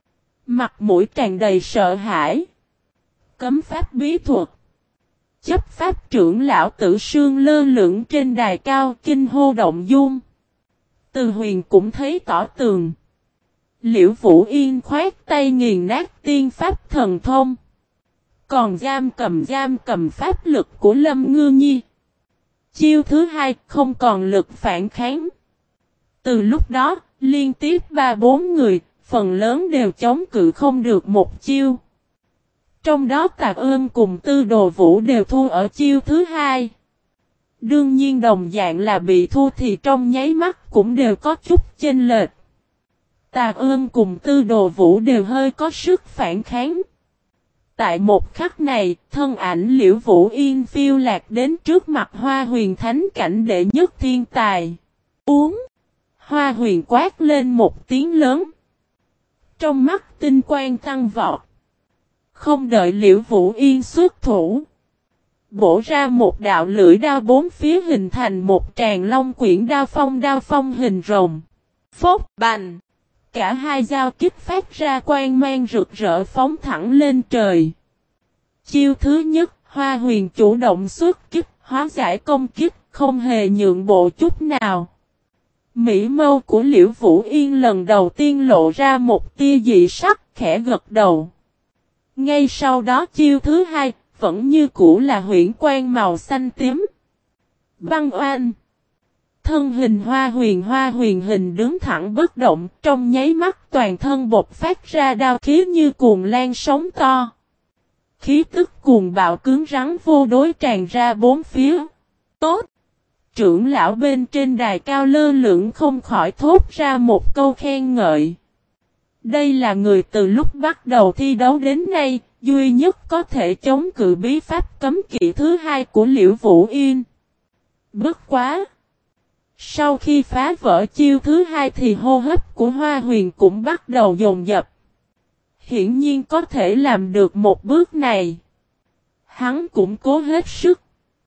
Mặt mũi tràn đầy sợ hãi. Cấm pháp bí thuật. Chấp pháp trưởng lão Tử Sương lơ lửng trên đài cao kinh hô động dung. Từ Huyền cũng thấy tỏ tường. Liễu Vũ Yên khoát tay nghiền nát tiên pháp thần thông. Còn giam cầm giam cầm pháp lực của Lâm Ngư Nhi. Chiêu thứ hai không còn lực phản kháng. Từ lúc đó, liên tiếp ba bốn người, phần lớn đều chống cự không được một chiêu. Trong đó Tạc Ưm cùng Tư Đồ Vũ đều thua ở chiêu thứ hai. Đương nhiên đồng dạng là bị thua thì trong nháy mắt cũng đều có chút chênh lệch. Tạc Ưm cùng Tư Đồ Vũ đều hơi có sức phản kháng. Tại một khắc này, thân ảnh Liễu Vũ Yên phiêu lạc đến trước mặt Hoa Huyền Thánh cảnh đệ nhất thiên tài. Uống! Hoa Huyền quát lên một tiếng lớn. Trong mắt tinh quang tăng vọt. Không đợi Liễu Vũ Yên xuất thủ. Bổ ra một đạo lưỡi đao bốn phía hình thành một tràng long quyển đao phong đao phong hình rồng. Phốc bành! Cả hai dao kích phát ra quang mang rực rỡ phóng thẳng lên trời. Chiêu thứ nhất, Hoa Huyền chủ động xuất kích, hóa giải công kích, không hề nhượng bộ chút nào. Mỹ mâu của Liễu Vũ Yên lần đầu tiên lộ ra một tia dị sắc, khẽ gật đầu. Ngay sau đó chiêu thứ hai, vẫn như cũ là huyễn quang màu xanh tím. Băng oanh! Thân hình Hoa Huyền Hoa Huyền hình đứng thẳng bất động, trong nháy mắt toàn thân bộc phát ra đao khí như cuồng lan sóng to. Khí tức cuồng bạo cứng rắn vô đối tràn ra bốn phía. Tốt! Trưởng lão bên trên đài cao lơ lửng không khỏi thốt ra một câu khen ngợi. Đây là người từ lúc bắt đầu thi đấu đến nay, duy nhất có thể chống cự bí pháp cấm kỵ thứ hai của Liễu Vũ Yên. Bất quá! Sau khi phá vỡ chiêu thứ hai thì hô hấp của Hoa Huyền cũng bắt đầu dồn dập. Hiển nhiên có thể làm được một bước này. Hắn cũng cố hết sức.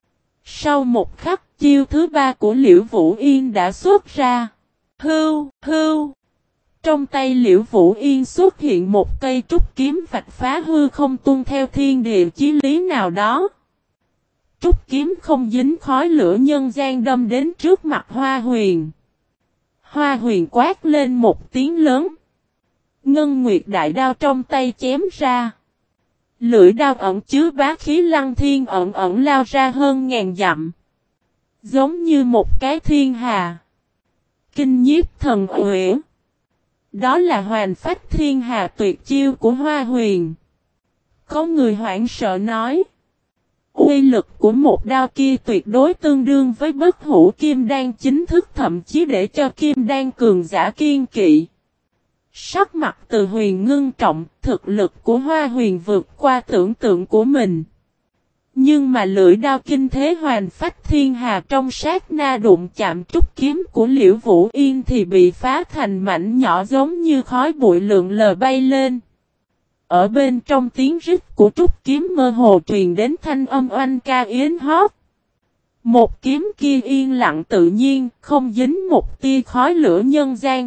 Sau một khắc chiêu thứ ba của Liễu Vũ Yên đã xuất ra. Hưu, hưu. Trong tay Liễu Vũ Yên xuất hiện một cây trúc kiếm vạch phá hư không tuân theo thiên địa chí lý nào đó. Trúc kiếm không dính khói lửa nhân gian đâm đến trước mặt Hoa Huyền. Hoa Huyền quát lên một tiếng lớn. Ngân Nguyệt đại đao trong tay chém ra. Lưỡi đao ẩn chứa bá khí lăng thiên ẩn ẩn lao ra hơn ngàn dặm. Giống như một cái thiên hà. Kinh nhiếp thần uyển. Đó là hoàn phách thiên hà tuyệt chiêu của Hoa Huyền. Có người hoảng sợ nói. Uy lực của một đao kia tuyệt đối tương đương với bất hủ kim đan chính thức, thậm chí để cho kim đan cường giả kiên kỵ. Sắc mặt Từ Huyền ngưng trọng, thực lực của Hoa Huyền vượt qua tưởng tượng của mình. Nhưng mà lưỡi đao kinh thế hoàn phách thiên hà trong sát na đụng chạm trúc kiếm của Liễu Vũ Yên thì bị phá thành mảnh nhỏ giống như khói bụi lượn lờ bay lên. Ở bên trong tiếng rít của trúc kiếm mơ hồ truyền đến thanh âm oanh ca yến hót. Một kiếm kia yên lặng tự nhiên, không dính một tia khói lửa nhân gian.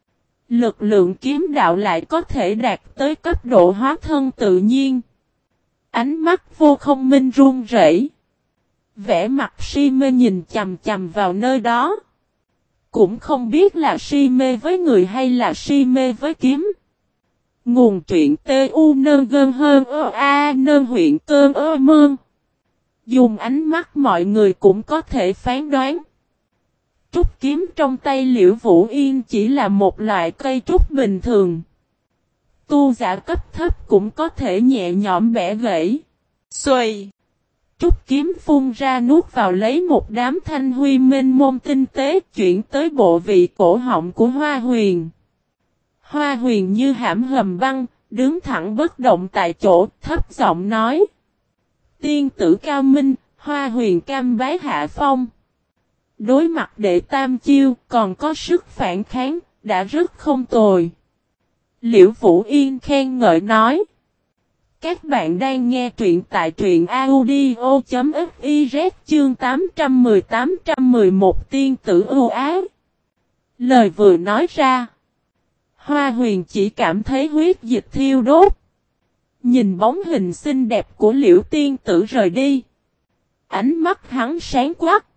Lực lượng kiếm đạo lại có thể đạt tới cấp độ hóa thân tự nhiên. Ánh mắt vô không minh run rẩy. Vẻ mặt si mê nhìn chầm chầm vào nơi đó. Cũng không biết là si mê với người hay là si mê với kiếm. Nguồn truyện tê u nơn gơn hơn ơ a nơn huyện cơn ơ mơn. Dùng ánh mắt mọi người cũng có thể phán đoán. Trúc kiếm trong tay Liễu Vũ Yên chỉ là một loại cây trúc bình thường. Tu giả cấp thấp cũng có thể nhẹ nhõm bẻ gãy. Xuôi! Trúc kiếm phun ra nuốt vào lấy một đám thanh huy mênh mông tinh tế chuyển tới bộ vị cổ họng của Hoa Huyền. Hoa Huyền như hãm hầm băng, đứng thẳng bất động tại chỗ, thấp giọng nói. Tiên tử cao minh, Hoa Huyền cam bái hạ phong. Đối mặt đệ tam chiêu, còn có sức phản kháng, đã rất không tồi. Liễu Vũ Yên khen ngợi nói. Các bạn đang nghe truyện tại truyện audio chấm fiz chương tám trăm mười tám trăm mười một tiên tử ưu ái. Lời vừa nói ra. Hoa Huyền chỉ cảm thấy huyết dịch thiêu đốt. Nhìn bóng hình xinh đẹp của Liễu tiên tử rời đi. Ánh mắt hắn sáng quắc.